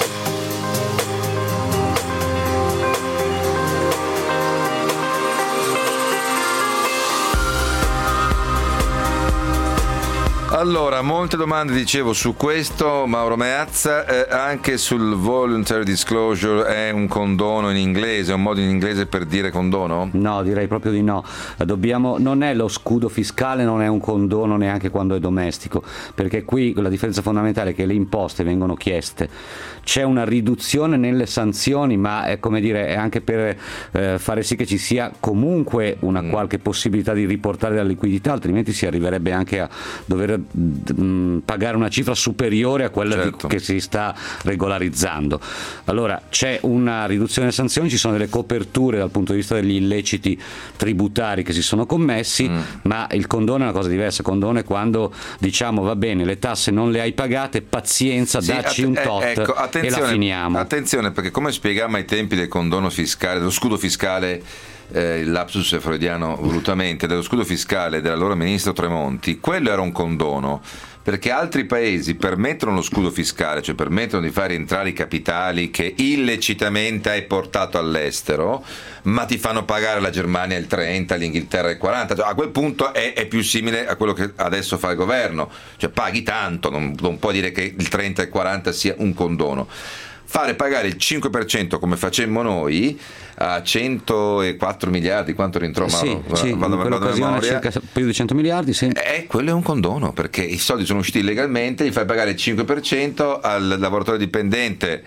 Allora, molte domande dicevo su questo, Mauro Meazza, anche sul voluntary disclosure. È un condono in inglese, è un modo in inglese per dire condono? No, direi proprio di no. Non è lo scudo fiscale, non è un condono neanche quando è domestico, perché qui la differenza fondamentale è che le imposte vengono chieste, c'è una riduzione nelle sanzioni, ma è, come dire, è anche per fare sì che ci sia comunque una qualche possibilità di riportare la liquidità, altrimenti si arriverebbe anche a dover pagare una cifra superiore a quella certo. che si sta regolarizzando. Allora c'è una riduzione delle sanzioni, ci sono delle coperture dal punto di vista degli illeciti tributari che si sono commessi, ma il condono è una cosa diversa. Condono è quando diciamo va bene, le tasse non le hai pagate, pazienza, sì, dacci un tot, ecco, e la finiamo. Attenzione, perché come spiegavamo ai tempi del condono fiscale, dello scudo fiscale, il lapsus è freudiano volutamente, dello scudo fiscale dell'allora ministro Tremonti, quello era un condono, perché altri paesi permettono lo scudo fiscale, cioè permettono di fare entrare i capitali che illecitamente hai portato all'estero, ma ti fanno pagare la Germania il 30, l'Inghilterra il 40, cioè, a quel punto è più simile a quello che adesso fa il governo, cioè paghi tanto, non puoi dire che il 30 e il 40 sia un condono. Fare pagare il 5% come facemmo noi a 104 miliardi, quanto rientrò Mauro? Sì, in quell'occasione circa più di 100 miliardi, sì. Quello è un condono, perché i soldi sono usciti illegalmente, gli fai pagare il 5% al lavoratore dipendente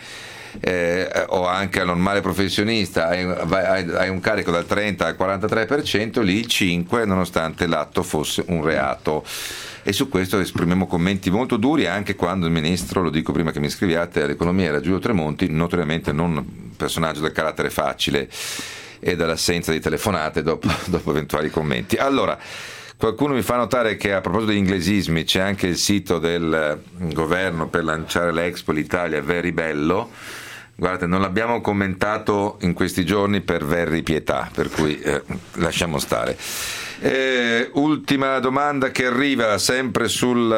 o anche al normale professionista, hai un carico dal 30 al 43%, lì il 5%, nonostante l'atto fosse un reato. E su questo esprimiamo commenti molto duri, anche quando il ministro, lo dico prima che mi scriviate, all'economia era Giulio Tremonti, notoriamente non un personaggio del carattere facile e dall'assenza di telefonate dopo eventuali commenti. Allora, qualcuno mi fa notare che a proposito di inglesismi c'è anche il sito del governo per lanciare l'Expo l'Italia Very Bello. Guardate, non l'abbiamo commentato in questi giorni per verri pietà, per cui lasciamo stare. Ultima domanda che arriva sempre sugli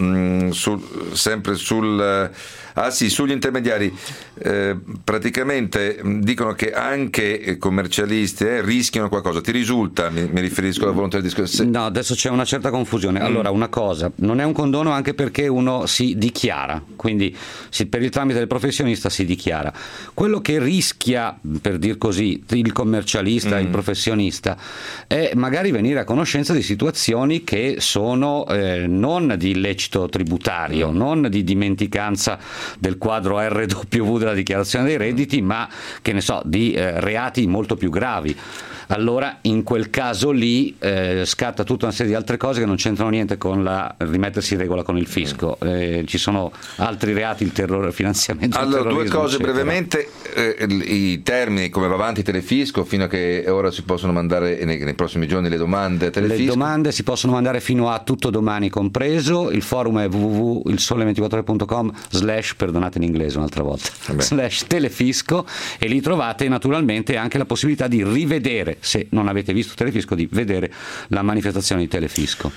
intermediari. Praticamente dicono che anche commercialisti rischiano qualcosa. Ti risulta? Mi riferisco alla volontà di discorso. No, adesso c'è una certa confusione. Allora, una cosa, non è un condono anche perché uno si dichiara, quindi per il tramite del professionista si dichiara. Quello che rischia, per dir così, il commercialista, il professionista, è magari venire a conoscenza di situazioni che sono non di illecito tributario, non di dimenticanza del quadro RW della dichiarazione dei redditi, ma che ne so, di reati molto più gravi. allora in quel caso lì scatta tutta una serie di altre cose che non c'entrano niente con la rimettersi in regola con il fisco. Ci sono altri reati, il terrore, il finanziamento del terrorismo. Allora, due cose eccetera. brevemente, i termini, come va avanti Telefisco, fino a che ora si possono mandare nei prossimi giorni le domande a Telefisco? Le domande si possono mandare fino a tutto domani compreso. Il forum è www.ilsole24ore.com/ perdonate l'inglese un'altra volta /Telefisco, e lì trovate naturalmente anche la possibilità di rivedere, se non avete visto Telefisco, di vedere la manifestazione di Telefisco.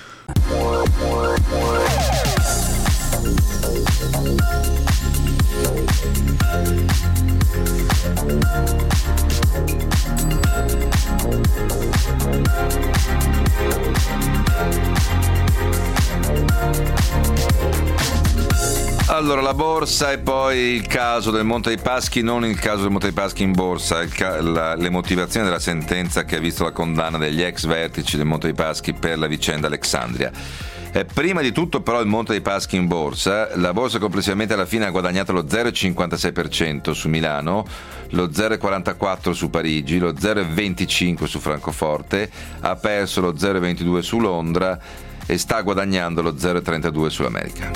Allora, la borsa e poi il caso del Monte dei Paschi, non il caso del Monte dei Paschi in borsa, le motivazioni della sentenza che ha visto la condanna degli ex vertici del Monte dei Paschi per la vicenda Alexandria. Prima di tutto però il Monte dei Paschi in borsa, la borsa complessivamente alla fine ha guadagnato lo 0,56% su Milano, lo 0,44% su Parigi, lo 0,25% su Francoforte, ha perso lo 0,22% su Londra e sta guadagnando lo 0,32% sull'America.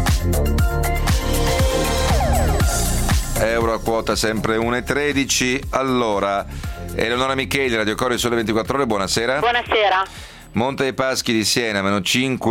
Euro a quota sempre 1,13. Allora, Eleonora Micheli, Radio Corriere Sole 24 Ore, buonasera. Buonasera. Monte dei Paschi di Siena, meno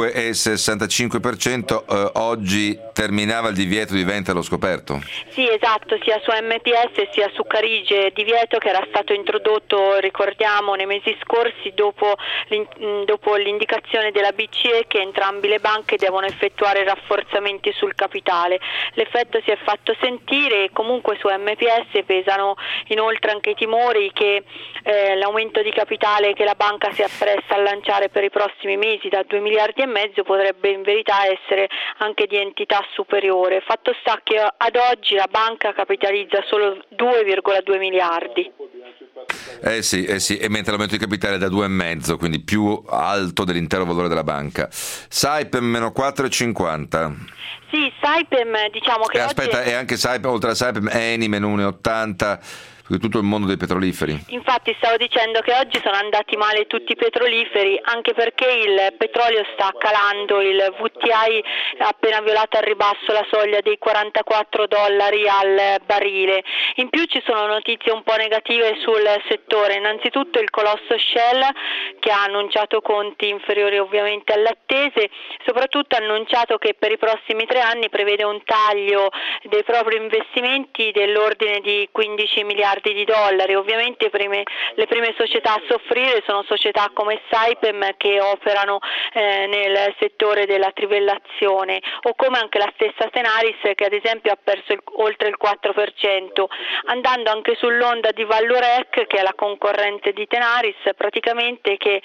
5,65%, oggi terminava il divieto di vendita allo scoperto? Sì, esatto, sia su MPS sia su Carige, divieto che era stato introdotto, ricordiamo, nei mesi scorsi dopo l'indicazione della BCE che entrambi le banche devono effettuare rafforzamenti sul capitale. L'effetto si è fatto sentire e comunque su MPS pesano inoltre anche i timori che l'aumento di capitale che la banca si appresta a lanciare per i prossimi mesi da 2,5 miliardi potrebbe in verità essere anche di entità superiore. Fatto sta che ad oggi la banca capitalizza solo 2,2 miliardi. Sì, e mentre l'aumento di capitale è da 2,5, quindi più alto dell'intero valore della banca. Saipem meno 4,50. Sì, Saipem diciamo che aspetta, oggi... e anche Saipem, oltre a Saipem, Eni meno 1,80. Tutto il mondo dei petroliferi. Infatti stavo dicendo che oggi sono andati male tutti i petroliferi, anche perché il petrolio sta calando, il WTI ha appena violato al ribasso la soglia dei $44 al barile. In più ci sono notizie un po' negative sul settore, innanzitutto il colosso Shell che ha annunciato conti inferiori ovviamente alle attese, soprattutto ha annunciato che per i prossimi 3 anni prevede un taglio dei propri investimenti dell'ordine di 15 miliardi di dollari. Ovviamente le prime società a soffrire sono società come Saipem che operano nel settore della trivellazione, o come anche la stessa Tenaris che ad esempio ha perso oltre il 4%, andando anche sull'onda di Vallourec che è la concorrente di Tenaris, praticamente che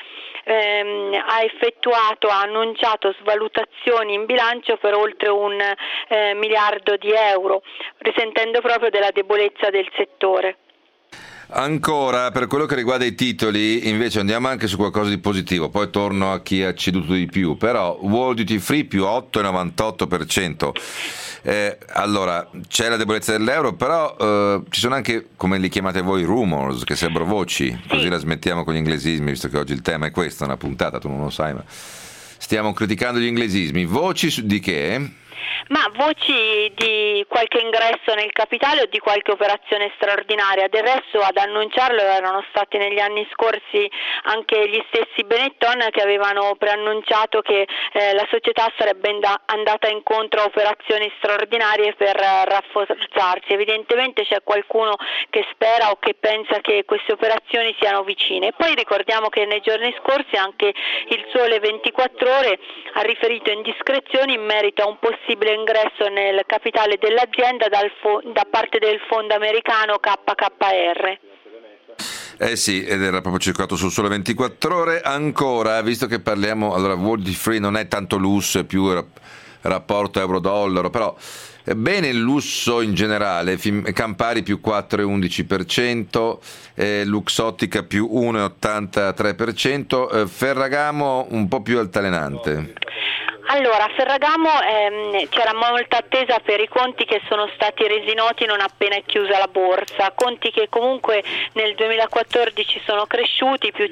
ha annunciato svalutazioni in bilancio per oltre €1 miliardo, risentendo proprio della debolezza del settore. Ancora, per quello che riguarda i titoli, invece andiamo anche su qualcosa di positivo, poi torno a chi ha ceduto di più, però World Duty Free più 8,98%. Allora, c'è la debolezza dell'euro, però ci sono anche, come li chiamate voi, rumors, che sembrano voci, così la smettiamo con gli inglesismi, visto che oggi il tema è questo, una puntata, tu non lo sai, ma stiamo criticando gli inglesismi. Voci di che? Ma voci di qualche ingresso nel capitale o di qualche operazione straordinaria. Del resto ad annunciarlo erano stati negli anni scorsi anche gli stessi Benetton che avevano preannunciato che la società sarebbe andata incontro a operazioni straordinarie per rafforzarsi. Evidentemente c'è qualcuno che spera o che pensa che queste operazioni siano vicine. E poi ricordiamo che nei giorni scorsi anche il Sole 24 Ore ha riferito indiscrezioni in merito a un possibile ingresso nel capitale dell'azienda da parte del fondo americano KKR. Sì, ed era proprio circolato sul Sole 24 Ore. Ancora, visto che parliamo, allora World Duty Free non è tanto lusso, è più rapporto euro-dollaro, però bene il lusso in generale, Campari più 4,11%, Luxottica più 1,83%, Ferragamo un po' più altalenante. Allora, a Ferragamo c'era molta attesa per i conti che sono stati resi noti non appena è chiusa la borsa, conti che comunque nel 2014 sono cresciuti più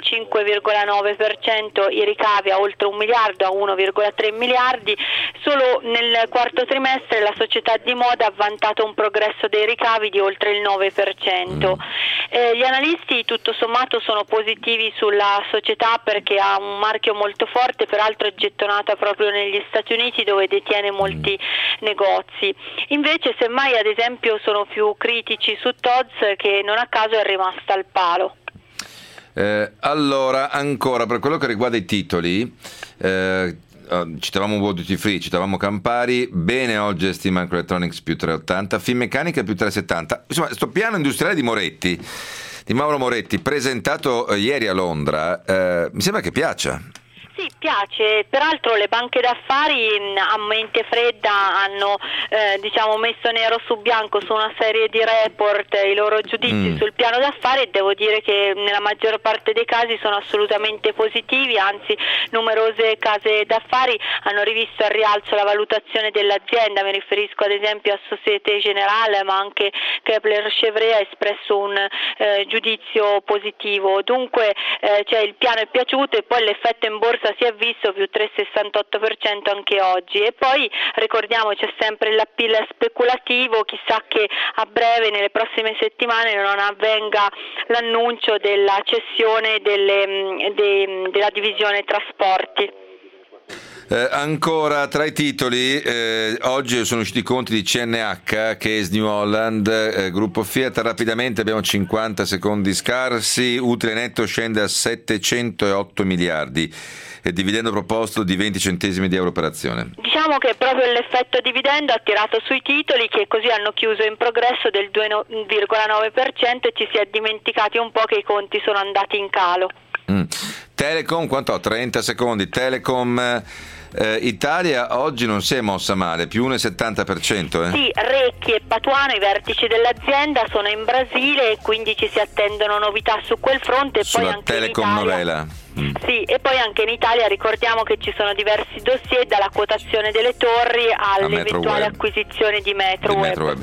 5,9%, i ricavi a oltre 1 miliardo, a 1,3 miliardi, solo nel quarto trimestre la società di moda ha vantato un progresso dei ricavi di oltre il 9%. Gli analisti tutto sommato sono positivi sulla società perché ha un marchio molto forte, peraltro è gettonata proprio negli Stati Uniti dove detiene molti negozi. Invece semmai ad esempio sono più critici su Tod's, che non a caso è rimasta al palo. Allora, ancora per quello che riguarda i titoli, citavamo World Duty Free, citavamo Campari, bene oggi ST Microelectronics più 3,80, Finmeccanica più 3,70. Insomma, sto piano industriale di Mauro Moretti, presentato ieri a Londra, mi sembra che piaccia. Sì, piace, peraltro le banche d'affari a mente fredda hanno messo nero su bianco su una serie di report i loro giudizi sul piano d'affari, e devo dire che nella maggior parte dei casi sono assolutamente positivi, anzi numerose case d'affari hanno rivisto al rialzo la valutazione dell'azienda, mi riferisco ad esempio a Société Générale, ma anche Kepler Chevreux ha espresso un giudizio positivo, dunque il piano è piaciuto e poi l'effetto in borsa si è visto più 3,68% anche oggi. E poi ricordiamo c'è sempre l'appeal speculativo, chissà che a breve nelle prossime settimane non avvenga l'annuncio della cessione della divisione trasporti. Ancora tra i titoli, oggi sono usciti i conti di CNH, Case New Holland, gruppo Fiat. Rapidamente, abbiamo 50 secondi scarsi, utile netto scende a 708 miliardi, dividendo proposto di 20 centesimi di euro per azione. Diciamo che proprio l'effetto dividendo ha tirato sui titoli, che così hanno chiuso in progresso del 2,9% e ci si è dimenticati un po' che i conti sono andati in calo. Telecom, quanto ho? 30 secondi. Telecom Italia oggi non si è mossa male, più 1,70%. Sì, Recchi e Patuano, i vertici dell'azienda, sono in Brasile e quindi ci si attendono novità su quel fronte. E sulla poi anche Telecom in Italia, Novela. Sì, e poi anche in Italia ricordiamo che ci sono diversi dossier, dalla quotazione delle torri all'eventuale acquisizione di Metroweb.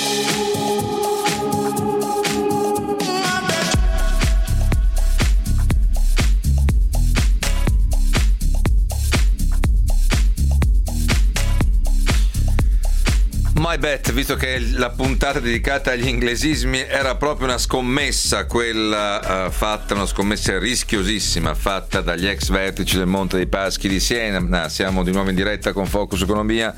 My bet, visto che la puntata dedicata agli inglesismi era proprio una scommessa, quella fatta, una scommessa rischiosissima fatta dagli ex vertici del Monte dei Paschi di Siena. Siamo di nuovo in diretta con Focus Economia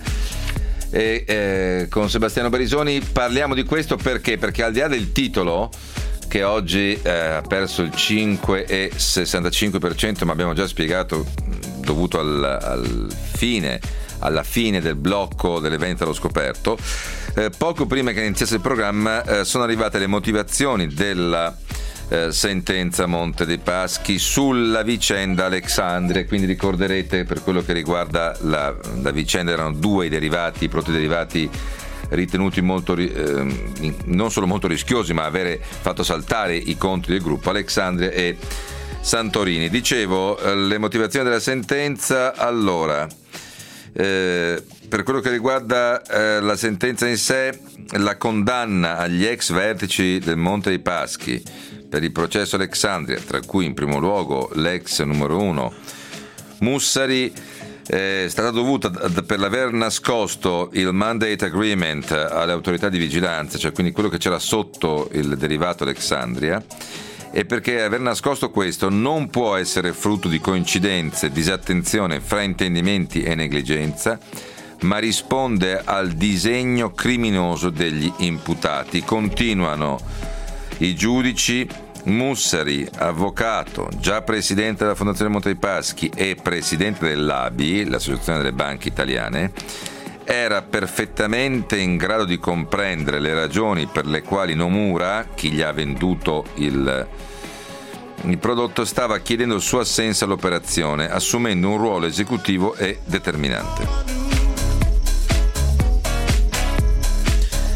e con Sebastiano Barisoni. Parliamo di questo perché al di là del titolo, che oggi ha perso il 5,65%, ma abbiamo già spiegato, dovuto alla fine del blocco delle vendite allo scoperto, poco prima che iniziasse il programma sono arrivate le motivazioni della sentenza Monte dei Paschi sulla vicenda Alexandria. Quindi ricorderete, per quello che riguarda la vicenda, erano due i prodotti derivati ritenuti molto non solo molto rischiosi, ma avere fatto saltare i conti del gruppo, Alexandria e Santorini. Dicevo, le motivazioni della sentenza. Allora, per quello che riguarda la sentenza in sé, la condanna agli ex vertici del Monte dei Paschi per il processo Alexandria, tra cui in primo luogo l'ex numero 1 Mussari, è stata dovuta per l'aver nascosto il mandate agreement alle autorità di vigilanza, cioè quindi quello che c'era sotto il derivato Alexandria, e perché aver nascosto questo non può essere frutto di coincidenze, disattenzione, fraintendimenti e negligenza, ma risponde al disegno criminoso degli imputati. Continuano i giudici. Mussari, avvocato, già presidente della Fondazione Monte dei Paschi e presidente dell'ABI, l'Associazione delle Banche Italiane, era perfettamente in grado di comprendere le ragioni per le quali Nomura, chi gli ha venduto il prodotto, stava chiedendo il suo assenso all'operazione, assumendo un ruolo esecutivo e determinante.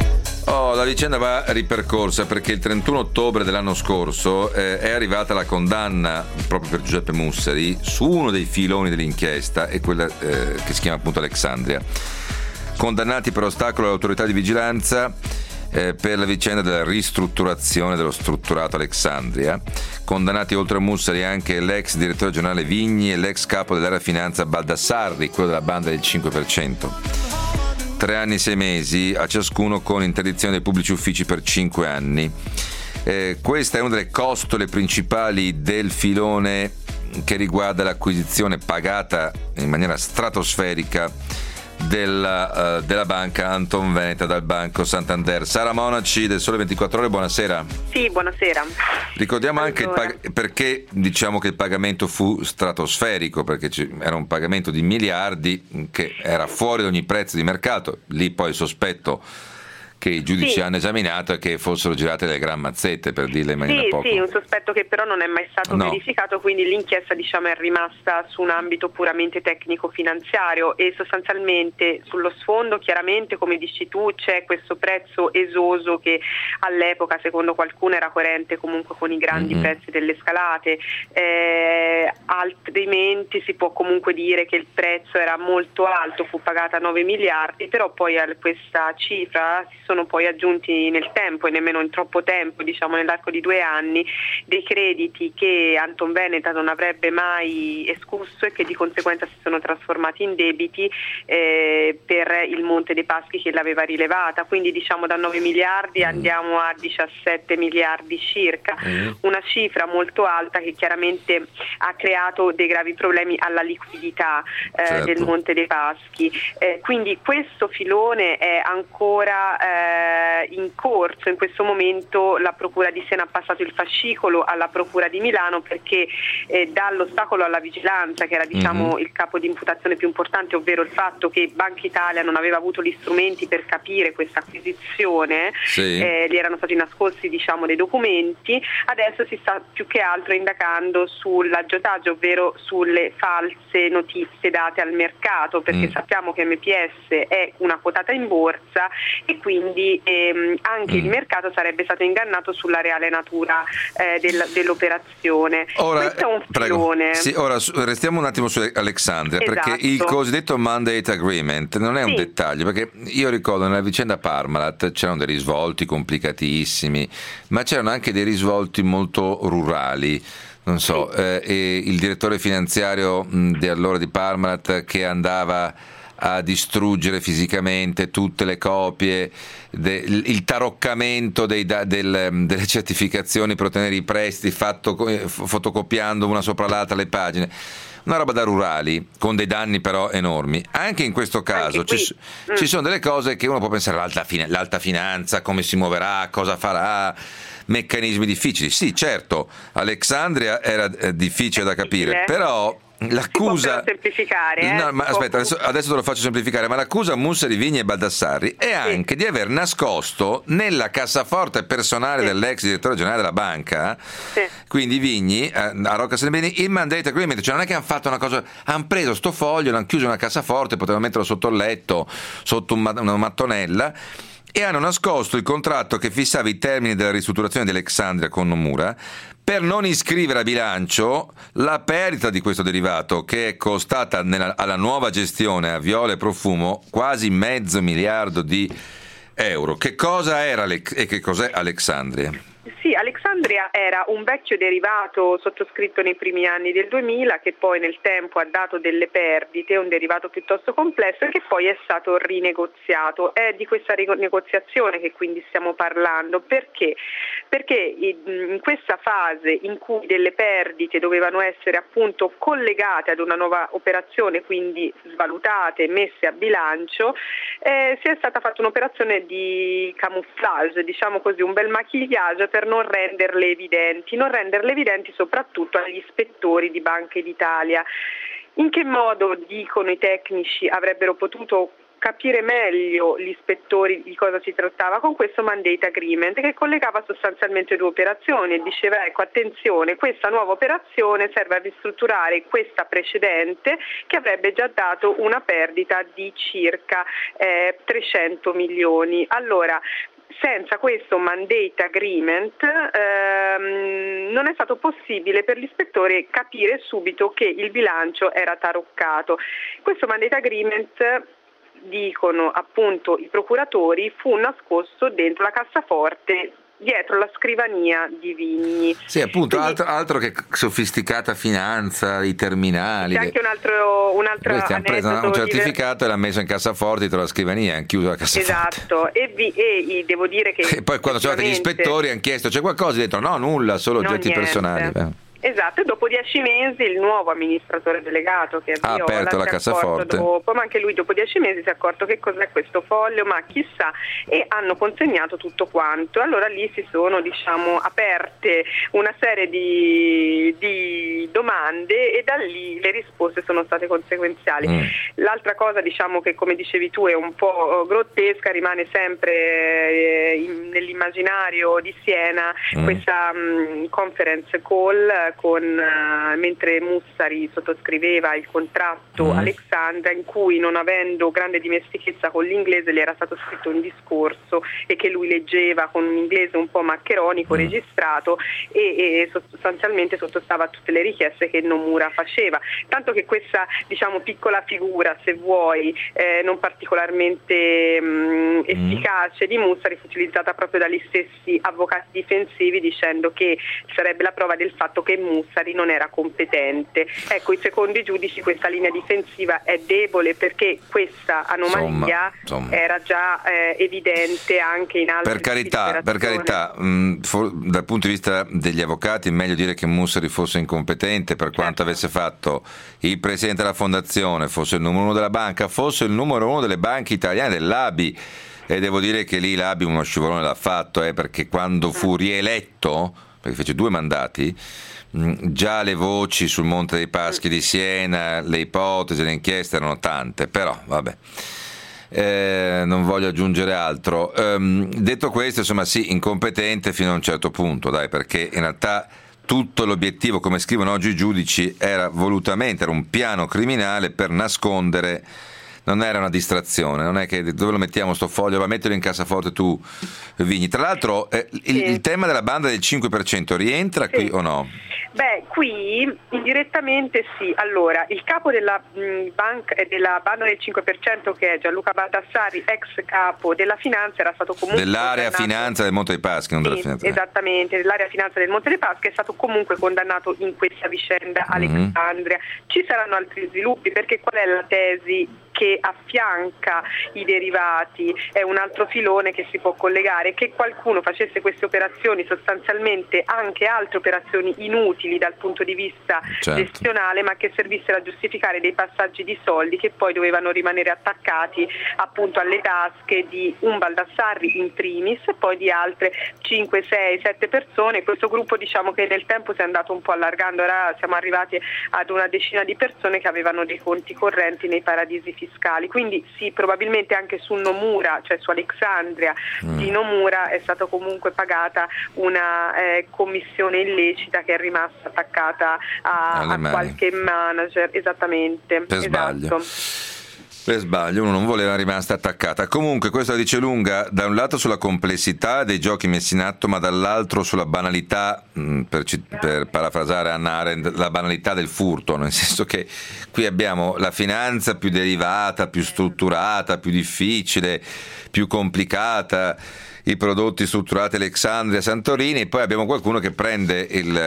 La vicenda va ripercorsa perché il 31 ottobre dell'anno scorso è arrivata la condanna proprio per Giuseppe Mussari su uno dei filoni dell'inchiesta, e quella che si chiama appunto Alexandria. Condannati per ostacolo all'autorità di vigilanza per la vicenda della ristrutturazione dello strutturato Alexandria. Condannati oltre a Mussari anche l'ex direttore generale Vigni e l'ex capo dell'area finanza Baldassarri, quello della banda del 5%. 3 anni e 6 mesi a ciascuno, con interdizione dai pubblici uffici per 5 anni. Questa è una delle costole principali del filone che riguarda l'acquisizione pagata in maniera stratosferica della banca Anton Veneta dal Banco Santander. Sara Monaci del Sole 24 Ore, buonasera. Sì, buonasera. Ricordiamo anche perché diciamo che il pagamento fu stratosferico, perché era un pagamento di miliardi che era fuori da ogni prezzo di mercato. Lì poi il sospetto che i giudici hanno esaminato è che fossero girate delle gran mazzette, per dirle in maniera poco. Sì, un sospetto che però non è mai stato verificato, quindi l'inchiesta è rimasta su un ambito puramente tecnico-finanziario e sostanzialmente sullo sfondo chiaramente, come dici tu, c'è questo prezzo esoso che all'epoca secondo qualcuno era coerente comunque con i grandi prezzi delle scalate, altrimenti si può comunque dire che il prezzo era molto alto, fu pagata 9 miliardi, però poi a questa cifra si sono poi aggiunti nel tempo, e nemmeno in troppo tempo, nell'arco di 2 anni, dei crediti che Anton Veneta non avrebbe mai escusso e che di conseguenza si sono trasformati in debiti per il Monte dei Paschi che l'aveva rilevata, quindi da 9 miliardi andiamo a 17 miliardi circa, una cifra molto alta che chiaramente ha creato dei gravi problemi alla liquidità del Monte dei Paschi, quindi questo filone è ancora in corso. In questo momento la Procura di Siena ha passato il fascicolo alla Procura di Milano perché dall'ostacolo alla vigilanza, che era il capo di imputazione più importante, ovvero il fatto che Banca Italia non aveva avuto gli strumenti per capire questa acquisizione, gli erano stati nascosti dei documenti, adesso si sta più che altro indagando sull'aggiotaggio, ovvero sulle false notizie date al mercato, perché sappiamo che MPS è una quotata in borsa e quindi anche il mercato sarebbe stato ingannato sulla reale natura dell'operazione. Questo è un filone. Sì, ora restiamo un attimo su Alexandria, perché il cosiddetto mandate agreement non è un dettaglio, perché io ricordo nella vicenda Parmalat c'erano dei risvolti complicatissimi, ma c'erano anche dei risvolti molto rurali. Non so, e il direttore finanziario di allora di Parmalat che andava a distruggere fisicamente tutte le copie, il taroccamento delle certificazioni per ottenere i prestiti fotocopiando una sopra l'altra le pagine. Una roba da rurali, con dei danni però enormi. Anche in questo caso ci sono delle cose che uno può pensare, l'alta finanza, come si muoverà, cosa farà, meccanismi difficili. Sì, certo, Alexandria era difficile da capire, però l'accusa, semplificare, no, ma aspetta, adesso te lo faccio semplificare, ma l'accusa Mussari, Vigni e Baldassarri è anche di aver nascosto nella cassaforte personale dell'ex direttore generale della banca, quindi Vigni a Rocca Serbeni, il mandate agreement, cioè non è che hanno fatto una cosa, hanno preso sto foglio, l'hanno chiuso in una cassaforte, potevano metterlo sotto il letto, sotto una mattonella, e hanno nascosto il contratto che fissava i termini della ristrutturazione di Alexandria con Nomura, per non iscrivere a bilancio la perdita di questo derivato, che è costata alla nuova gestione, a Viola e Profumo, quasi $500 miliardi. Che cosa era e che cos'è Alexandria? Sì, Alexandria era un vecchio derivato sottoscritto nei primi anni del 2000 che poi nel tempo ha dato delle perdite, un derivato piuttosto complesso e che poi è stato rinegoziato. È di questa rinegoziazione che quindi stiamo parlando. Perché? Perché in questa fase in cui delle perdite dovevano essere appunto collegate ad una nuova operazione, quindi svalutate, messe a bilancio, si è stata fatta un'operazione di camouflage, diciamo così, un bel maquillage per non renderle evidenti soprattutto agli ispettori di Banca d'Italia. In che modo, dicono i tecnici, avrebbero potuto capire meglio gli ispettori di cosa si trattava? Con questo mandate agreement che collegava sostanzialmente 2 operazioni e diceva: ecco, attenzione, questa nuova operazione serve a ristrutturare questa precedente che avrebbe già dato una perdita di circa 300 milioni. Allora, senza questo mandate agreement non è stato possibile per l'ispettore capire subito che il bilancio era taroccato. Questo mandate agreement, dicono appunto i procuratori, fu nascosto dentro la cassaforte dietro la scrivania di Vigni. Sì, appunto. Quindi, altro che sofisticata finanza, i terminali. C'è anche un'altra questi hanno preso un certificato e l'hanno messo in cassaforte dietro la scrivania, hanno chiuso la cassaforte. Esatto, e devo dire che e poi quando sono stati gli ispettori hanno chiesto: c'è qualcosa dentro? No, nulla, solo oggetti personali. Esatto, e dopo 10 mesi il nuovo amministratore delegato che ha aperto la cassaforte, ma anche lui dopo 10 mesi si è accorto che cos'è questo foglio, ma chissà, e hanno consegnato tutto quanto. Allora lì si sono aperte una serie di domande e da lì le risposte sono state conseguenziali. L'altra cosa che, come dicevi tu, è un po' grottesca, rimane sempre nell'immaginario di Siena questa conference call mentre Mussari sottoscriveva il contratto Alexandria, in cui, non avendo grande dimestichezza con l'inglese, le era stato scritto un discorso e che lui leggeva con un inglese un po' maccheronico registrato e sostanzialmente sottostava a tutte le richieste che Nomura faceva, tanto che questa piccola figura, se vuoi, non particolarmente efficace di Mussari fu utilizzata proprio dagli stessi avvocati difensivi, dicendo che sarebbe la prova del fatto che Mussari non era competente. Ecco, secondo i giudici questa linea difensiva è debole, perché questa anomalia era già evidente anche in altri per carità, dal punto di vista degli avvocati è meglio dire che Mussari fosse incompetente, per quanto avesse fatto il presidente della fondazione, fosse il numero uno della banca, fosse il numero uno delle banche italiane, dell'ABI, e devo dire che lì l'ABI uno scivolone l'ha fatto, perché quando fu rieletto, perché fece 2 mandati, già le voci sul Monte dei Paschi di Siena, le ipotesi, le inchieste erano tante, però vabbè, non voglio aggiungere altro. Detto questo, insomma, sì, incompetente fino a un certo punto, perché in realtà tutto l'obiettivo, come scrivono oggi i giudici, era un piano criminale per nascondere. Non era una distrazione, non è che dove lo mettiamo sto foglio, va a metterlo in cassaforte tu, Vigni. Tra l'altro il tema della banda del 5% rientra qui o no? Beh, qui indirettamente sì. Allora, il capo della banda del 5%, che è Gianluca Baldassarri, ex capo della finanza, era stato comunque dell'area finanza del Monte dei Paschi, non della finanza. Esattamente, dell'area finanza del Monte dei Paschi, è stato comunque condannato in questa vicenda Alexandria. Ci saranno altri sviluppi, perché qual è la tesi che affianca i derivati? È un altro filone che si può collegare, che qualcuno facesse queste operazioni, sostanzialmente anche altre operazioni inutili dal punto di vista gestionale, ma che servissero a giustificare dei passaggi di soldi che poi dovevano rimanere attaccati appunto alle tasche di un Baldassarri in primis, e poi di altre 5, 6, 7 persone. Questo gruppo che nel tempo si è andato un po' allargando, ora siamo arrivati ad una decina di persone che avevano dei conti correnti nei paradisi fiscali. Quindi sì, probabilmente anche su Nomura, cioè su Alexandria di Nomura, è stata comunque pagata una commissione illecita che è rimasta attaccata a qualche manager. Esattamente. Per sbaglio, uno non voleva, rimasta attaccata. Comunque questo la dice lunga, da un lato sulla complessità dei giochi messi in atto, ma dall'altro sulla banalità, per parafrasare Hannah Arendt, la banalità del furto, nel senso che qui abbiamo la finanza più derivata, più strutturata, più difficile, più complicata, i prodotti strutturati Alexandria, Santorini, e poi abbiamo qualcuno che prende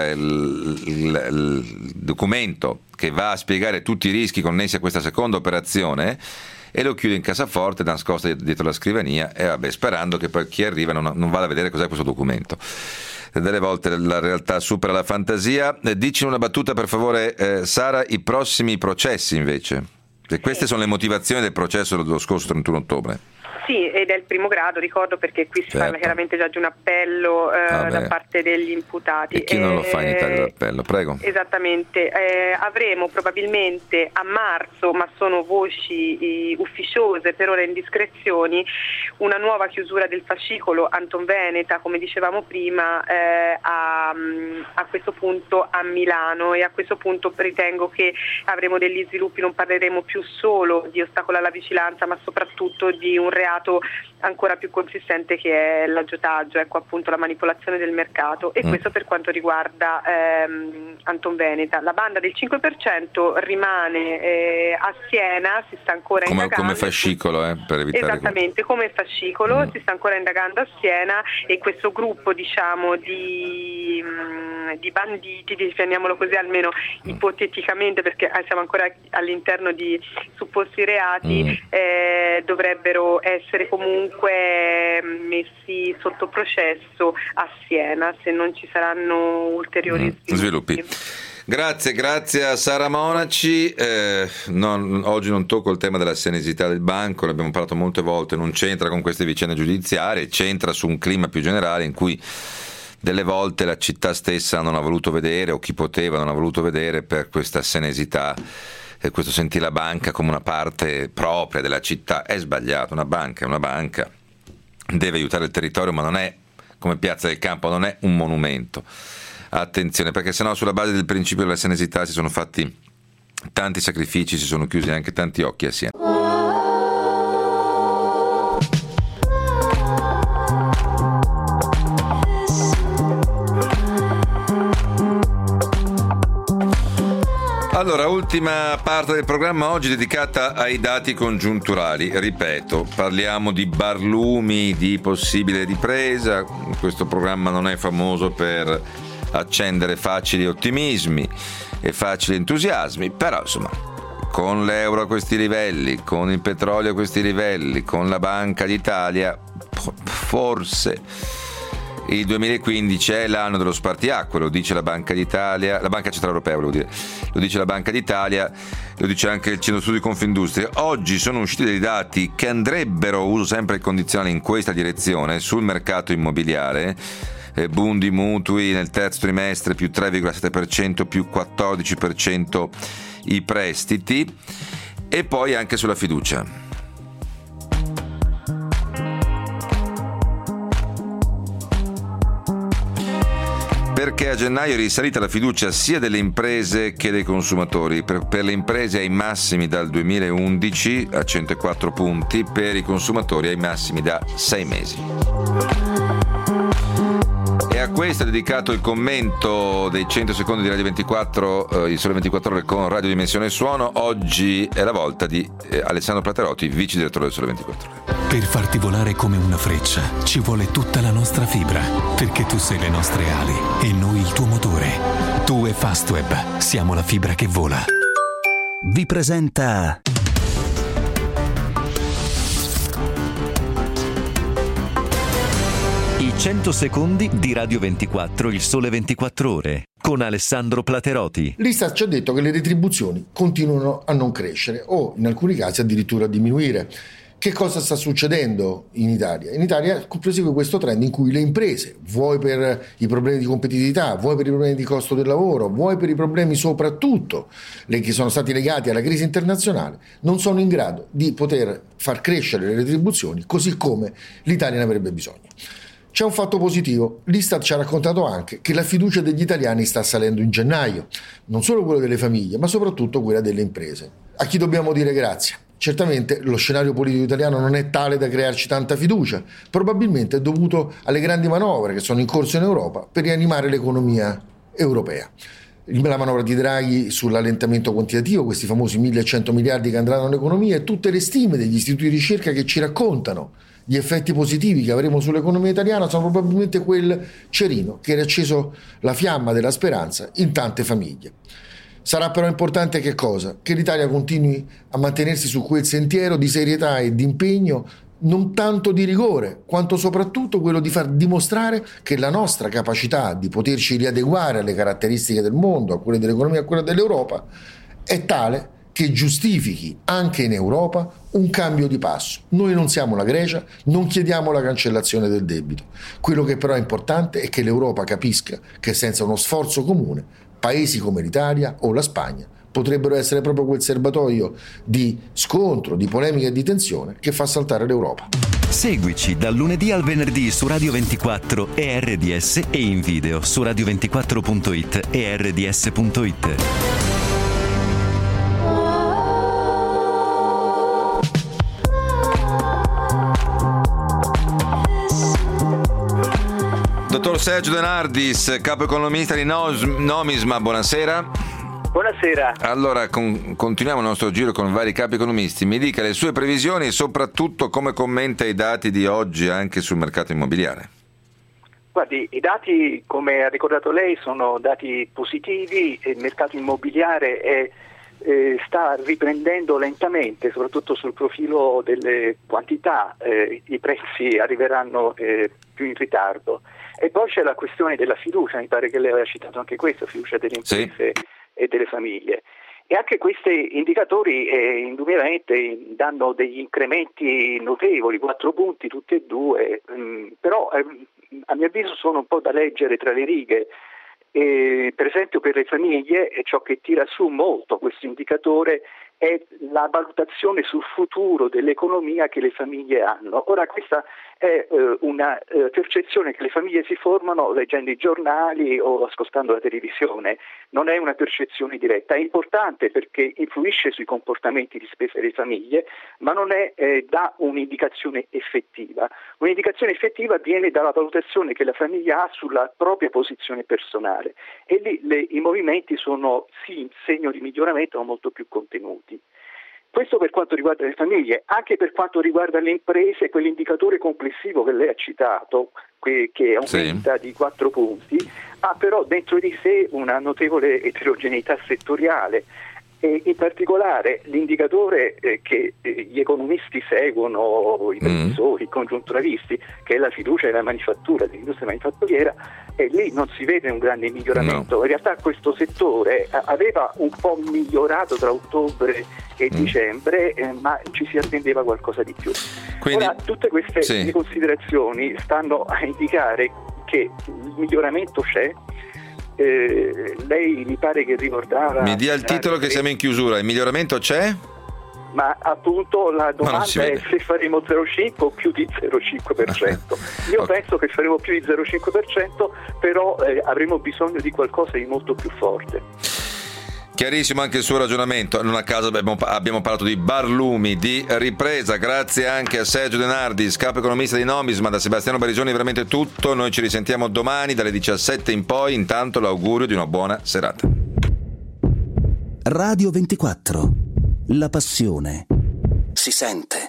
il documento che va a spiegare tutti i rischi connessi a questa seconda operazione e lo chiude in cassaforte, nascosto dietro la scrivania, e sperando che poi chi arriva non vada a vedere cos'è questo documento. Delle volte la realtà supera la fantasia. Dici in una battuta, per favore, Sara, i prossimi processi invece, e queste sono le motivazioni del processo dello scorso 31 ottobre. Sì, ed è il primo grado, ricordo, perché qui si parla chiaramente già di un appello da parte degli imputati. E chi non lo fa in Italia l'appello? Prego. Esattamente. Avremo probabilmente a marzo, ma sono voci ufficiose, per ora indiscrezioni, una nuova chiusura del fascicolo Anton Veneta, come dicevamo prima, a questo punto a Milano, e a questo punto ritengo che avremo degli sviluppi. Non parleremo più solo di ostacolo alla vigilanza, ma soprattutto di un reato reato ancora più consistente che è l'aggiotaggio, ecco appunto la manipolazione del mercato, e questo per quanto riguarda Antonveneta. La banda del 5% rimane a Siena, si sta ancora indagando. Come fascicolo, per evitare. Esattamente, come fascicolo, si sta ancora indagando a Siena, e questo gruppo diciamo di banditi, definiamolo così almeno ipoteticamente, perché siamo ancora all'interno di supposti reati, dovrebbero essere comunque messi sotto processo a Siena se non ci saranno ulteriori sviluppi. Grazie a Sara Monaci. Oggi non tocco il tema della senesità del banco, ne abbiamo parlato molte volte, non c'entra con queste vicende giudiziarie, c'entra su un clima più generale in cui delle volte la città stessa non ha voluto vedere, o chi poteva non ha voluto vedere, per questa senesità, e questo sentire la banca come una parte propria della città è sbagliato. Una banca è una banca, deve aiutare il territorio, ma non è come Piazza del Campo, non è un monumento. Attenzione, perché sennò sulla base del principio della senesità si sono fatti tanti sacrifici, si sono chiusi anche tanti occhi a Siena. Allora, ultima parte del programma oggi dedicata ai dati congiunturali. Ripeto, parliamo di barlumi, di possibile ripresa. Questo programma non è famoso per accendere facili ottimismi e facili entusiasmi, però insomma, con l'euro a questi livelli, con il petrolio a questi livelli, con la Banca d'Italia, forse il 2015 è l'anno dello spartiacque, lo dice la Banca d'Italia, la Banca Centrale Europea volevo dire, lo dice la Banca d'Italia, lo dice anche il Centro Studi Confindustria. Oggi sono usciti dei dati che andrebbero, uso sempre il condizionale, in questa direzione sul mercato immobiliare. Bundi mutui nel terzo trimestre più 3,7%, più 14% i prestiti, e poi anche sulla fiducia. Perché a gennaio è risalita la fiducia sia delle imprese che dei consumatori. Per le imprese ai massimi dal 2011 a 104 punti, per i consumatori ai massimi da 6 mesi. E a questo è dedicato il commento dei 100 secondi di Radio 24, il Sole 24 Ore con Radio Dimensione Suono. Oggi è la volta di Alessandro Platerotti, vice direttore del Sole 24 Ore. Per farti volare come una freccia ci vuole tutta la nostra fibra, perché tu sei le nostre ali e noi il tuo motore. Tu e Fastweb siamo la fibra che vola. Vi presenta i 100 secondi di Radio 24, il Sole 24 Ore, con Alessandro Platerotti. L'Istat ci ha detto che le retribuzioni continuano a non crescere o in alcuni casi addirittura a diminuire. Che cosa sta succedendo in Italia? In Italia prosegue questo trend in cui le imprese, vuoi per i problemi di competitività, vuoi per i problemi di costo del lavoro, vuoi per i problemi soprattutto che sono stati legati alla crisi internazionale, non sono in grado di poter far crescere le retribuzioni così come l'Italia ne avrebbe bisogno. C'è un fatto positivo, l'Istat ci ha raccontato anche che la fiducia degli italiani sta salendo in gennaio, non solo quella delle famiglie, ma soprattutto quella delle imprese. A chi dobbiamo dire grazie? Certamente lo scenario politico italiano non è tale da crearci tanta fiducia, probabilmente è dovuto alle grandi manovre che sono in corso in Europa per rianimare l'economia europea. La manovra di Draghi sull'allentamento quantitativo, questi famosi 1.100 miliardi che andranno all'economia, e tutte le stime degli istituti di ricerca che ci raccontano gli effetti positivi che avremo sull'economia italiana sono probabilmente quel cerino che ha riacceso la fiamma della speranza in tante famiglie. Sarà però importante che cosa? Che l'Italia continui a mantenersi su quel sentiero di serietà e di impegno, non tanto di rigore, quanto soprattutto quello di far dimostrare che la nostra capacità di poterci riadeguare alle caratteristiche del mondo, a quelle dell'economia e a quelle dell'Europa, è tale che giustifichi anche in Europa un cambio di passo. Noi non siamo la Grecia, non chiediamo la cancellazione del debito. Quello che però è importante è che l'Europa capisca che senza uno sforzo comune paesi come l'Italia o la Spagna potrebbero essere proprio quel serbatoio di scontro, di polemica e di tensione che fa saltare l'Europa. Seguici dal lunedì al venerdì su Radio 24 e RDS e in video su radio24.it e rds.it. Dottor Sergio De Nardis, capo economista di Nomisma, buonasera. Buonasera. Allora, continuiamo il nostro giro con vari capi economisti. Mi dica le sue previsioni e soprattutto come commenta i dati di oggi anche sul mercato immobiliare. Guardi, i dati, come ha ricordato lei, sono dati positivi e il mercato immobiliare sta riprendendo lentamente, soprattutto sul profilo delle quantità, i prezzi arriveranno più in ritardo. E poi c'è la questione della fiducia, mi pare che lei aveva citato anche questo, fiducia delle imprese e delle famiglie. E anche questi indicatori indubbiamente danno degli incrementi notevoli, 4 punti tutti e due, però a mio avviso sono un po' da leggere tra le righe. Per esempio per le famiglie ciò che tira su molto questo indicatore è la valutazione sul futuro dell'economia che le famiglie hanno. Ora questa è una percezione che le famiglie si formano leggendo i giornali o ascoltando la televisione, non è una percezione diretta, è importante perché influisce sui comportamenti di spesa delle famiglie, ma non è da un'indicazione effettiva. Un'indicazione effettiva viene dalla valutazione che la famiglia ha sulla propria posizione personale e lì i movimenti sono sì in segno di miglioramento ma molto più contenuti. Questo per quanto riguarda le famiglie, anche per quanto riguarda le imprese, quell'indicatore complessivo che lei ha citato, che aumenta di 4 punti, ha però dentro di sé una notevole eterogeneità settoriale. E in particolare l'indicatore che gli economisti seguono, i previsori, i congiunturalisti, che è la fiducia della manifattura, dell'industria manifatturiera, e lì non si vede un grande miglioramento. In realtà questo settore aveva un po' migliorato tra ottobre e dicembre, ma ci si attendeva qualcosa di più. Quindi, ora, tutte queste considerazioni stanno a indicare che il miglioramento c'è. Lei mi pare che ricordava. Mi dia il titolo che siamo in chiusura. Il miglioramento c'è? Ma appunto la domanda è se faremo 0,5 o più di 0,5%. Io penso che faremo più di 0,5%, però avremo bisogno di qualcosa di molto più forte. Chiarissimo anche il suo ragionamento, non a caso abbiamo parlato di barlumi, di ripresa, grazie anche a Sergio De Nardis, capo economista di Nomisma. Da Sebastiano Barisoni veramente tutto, noi ci risentiamo domani dalle 17 in poi, intanto l'augurio di una buona serata. Radio 24, la passione si sente.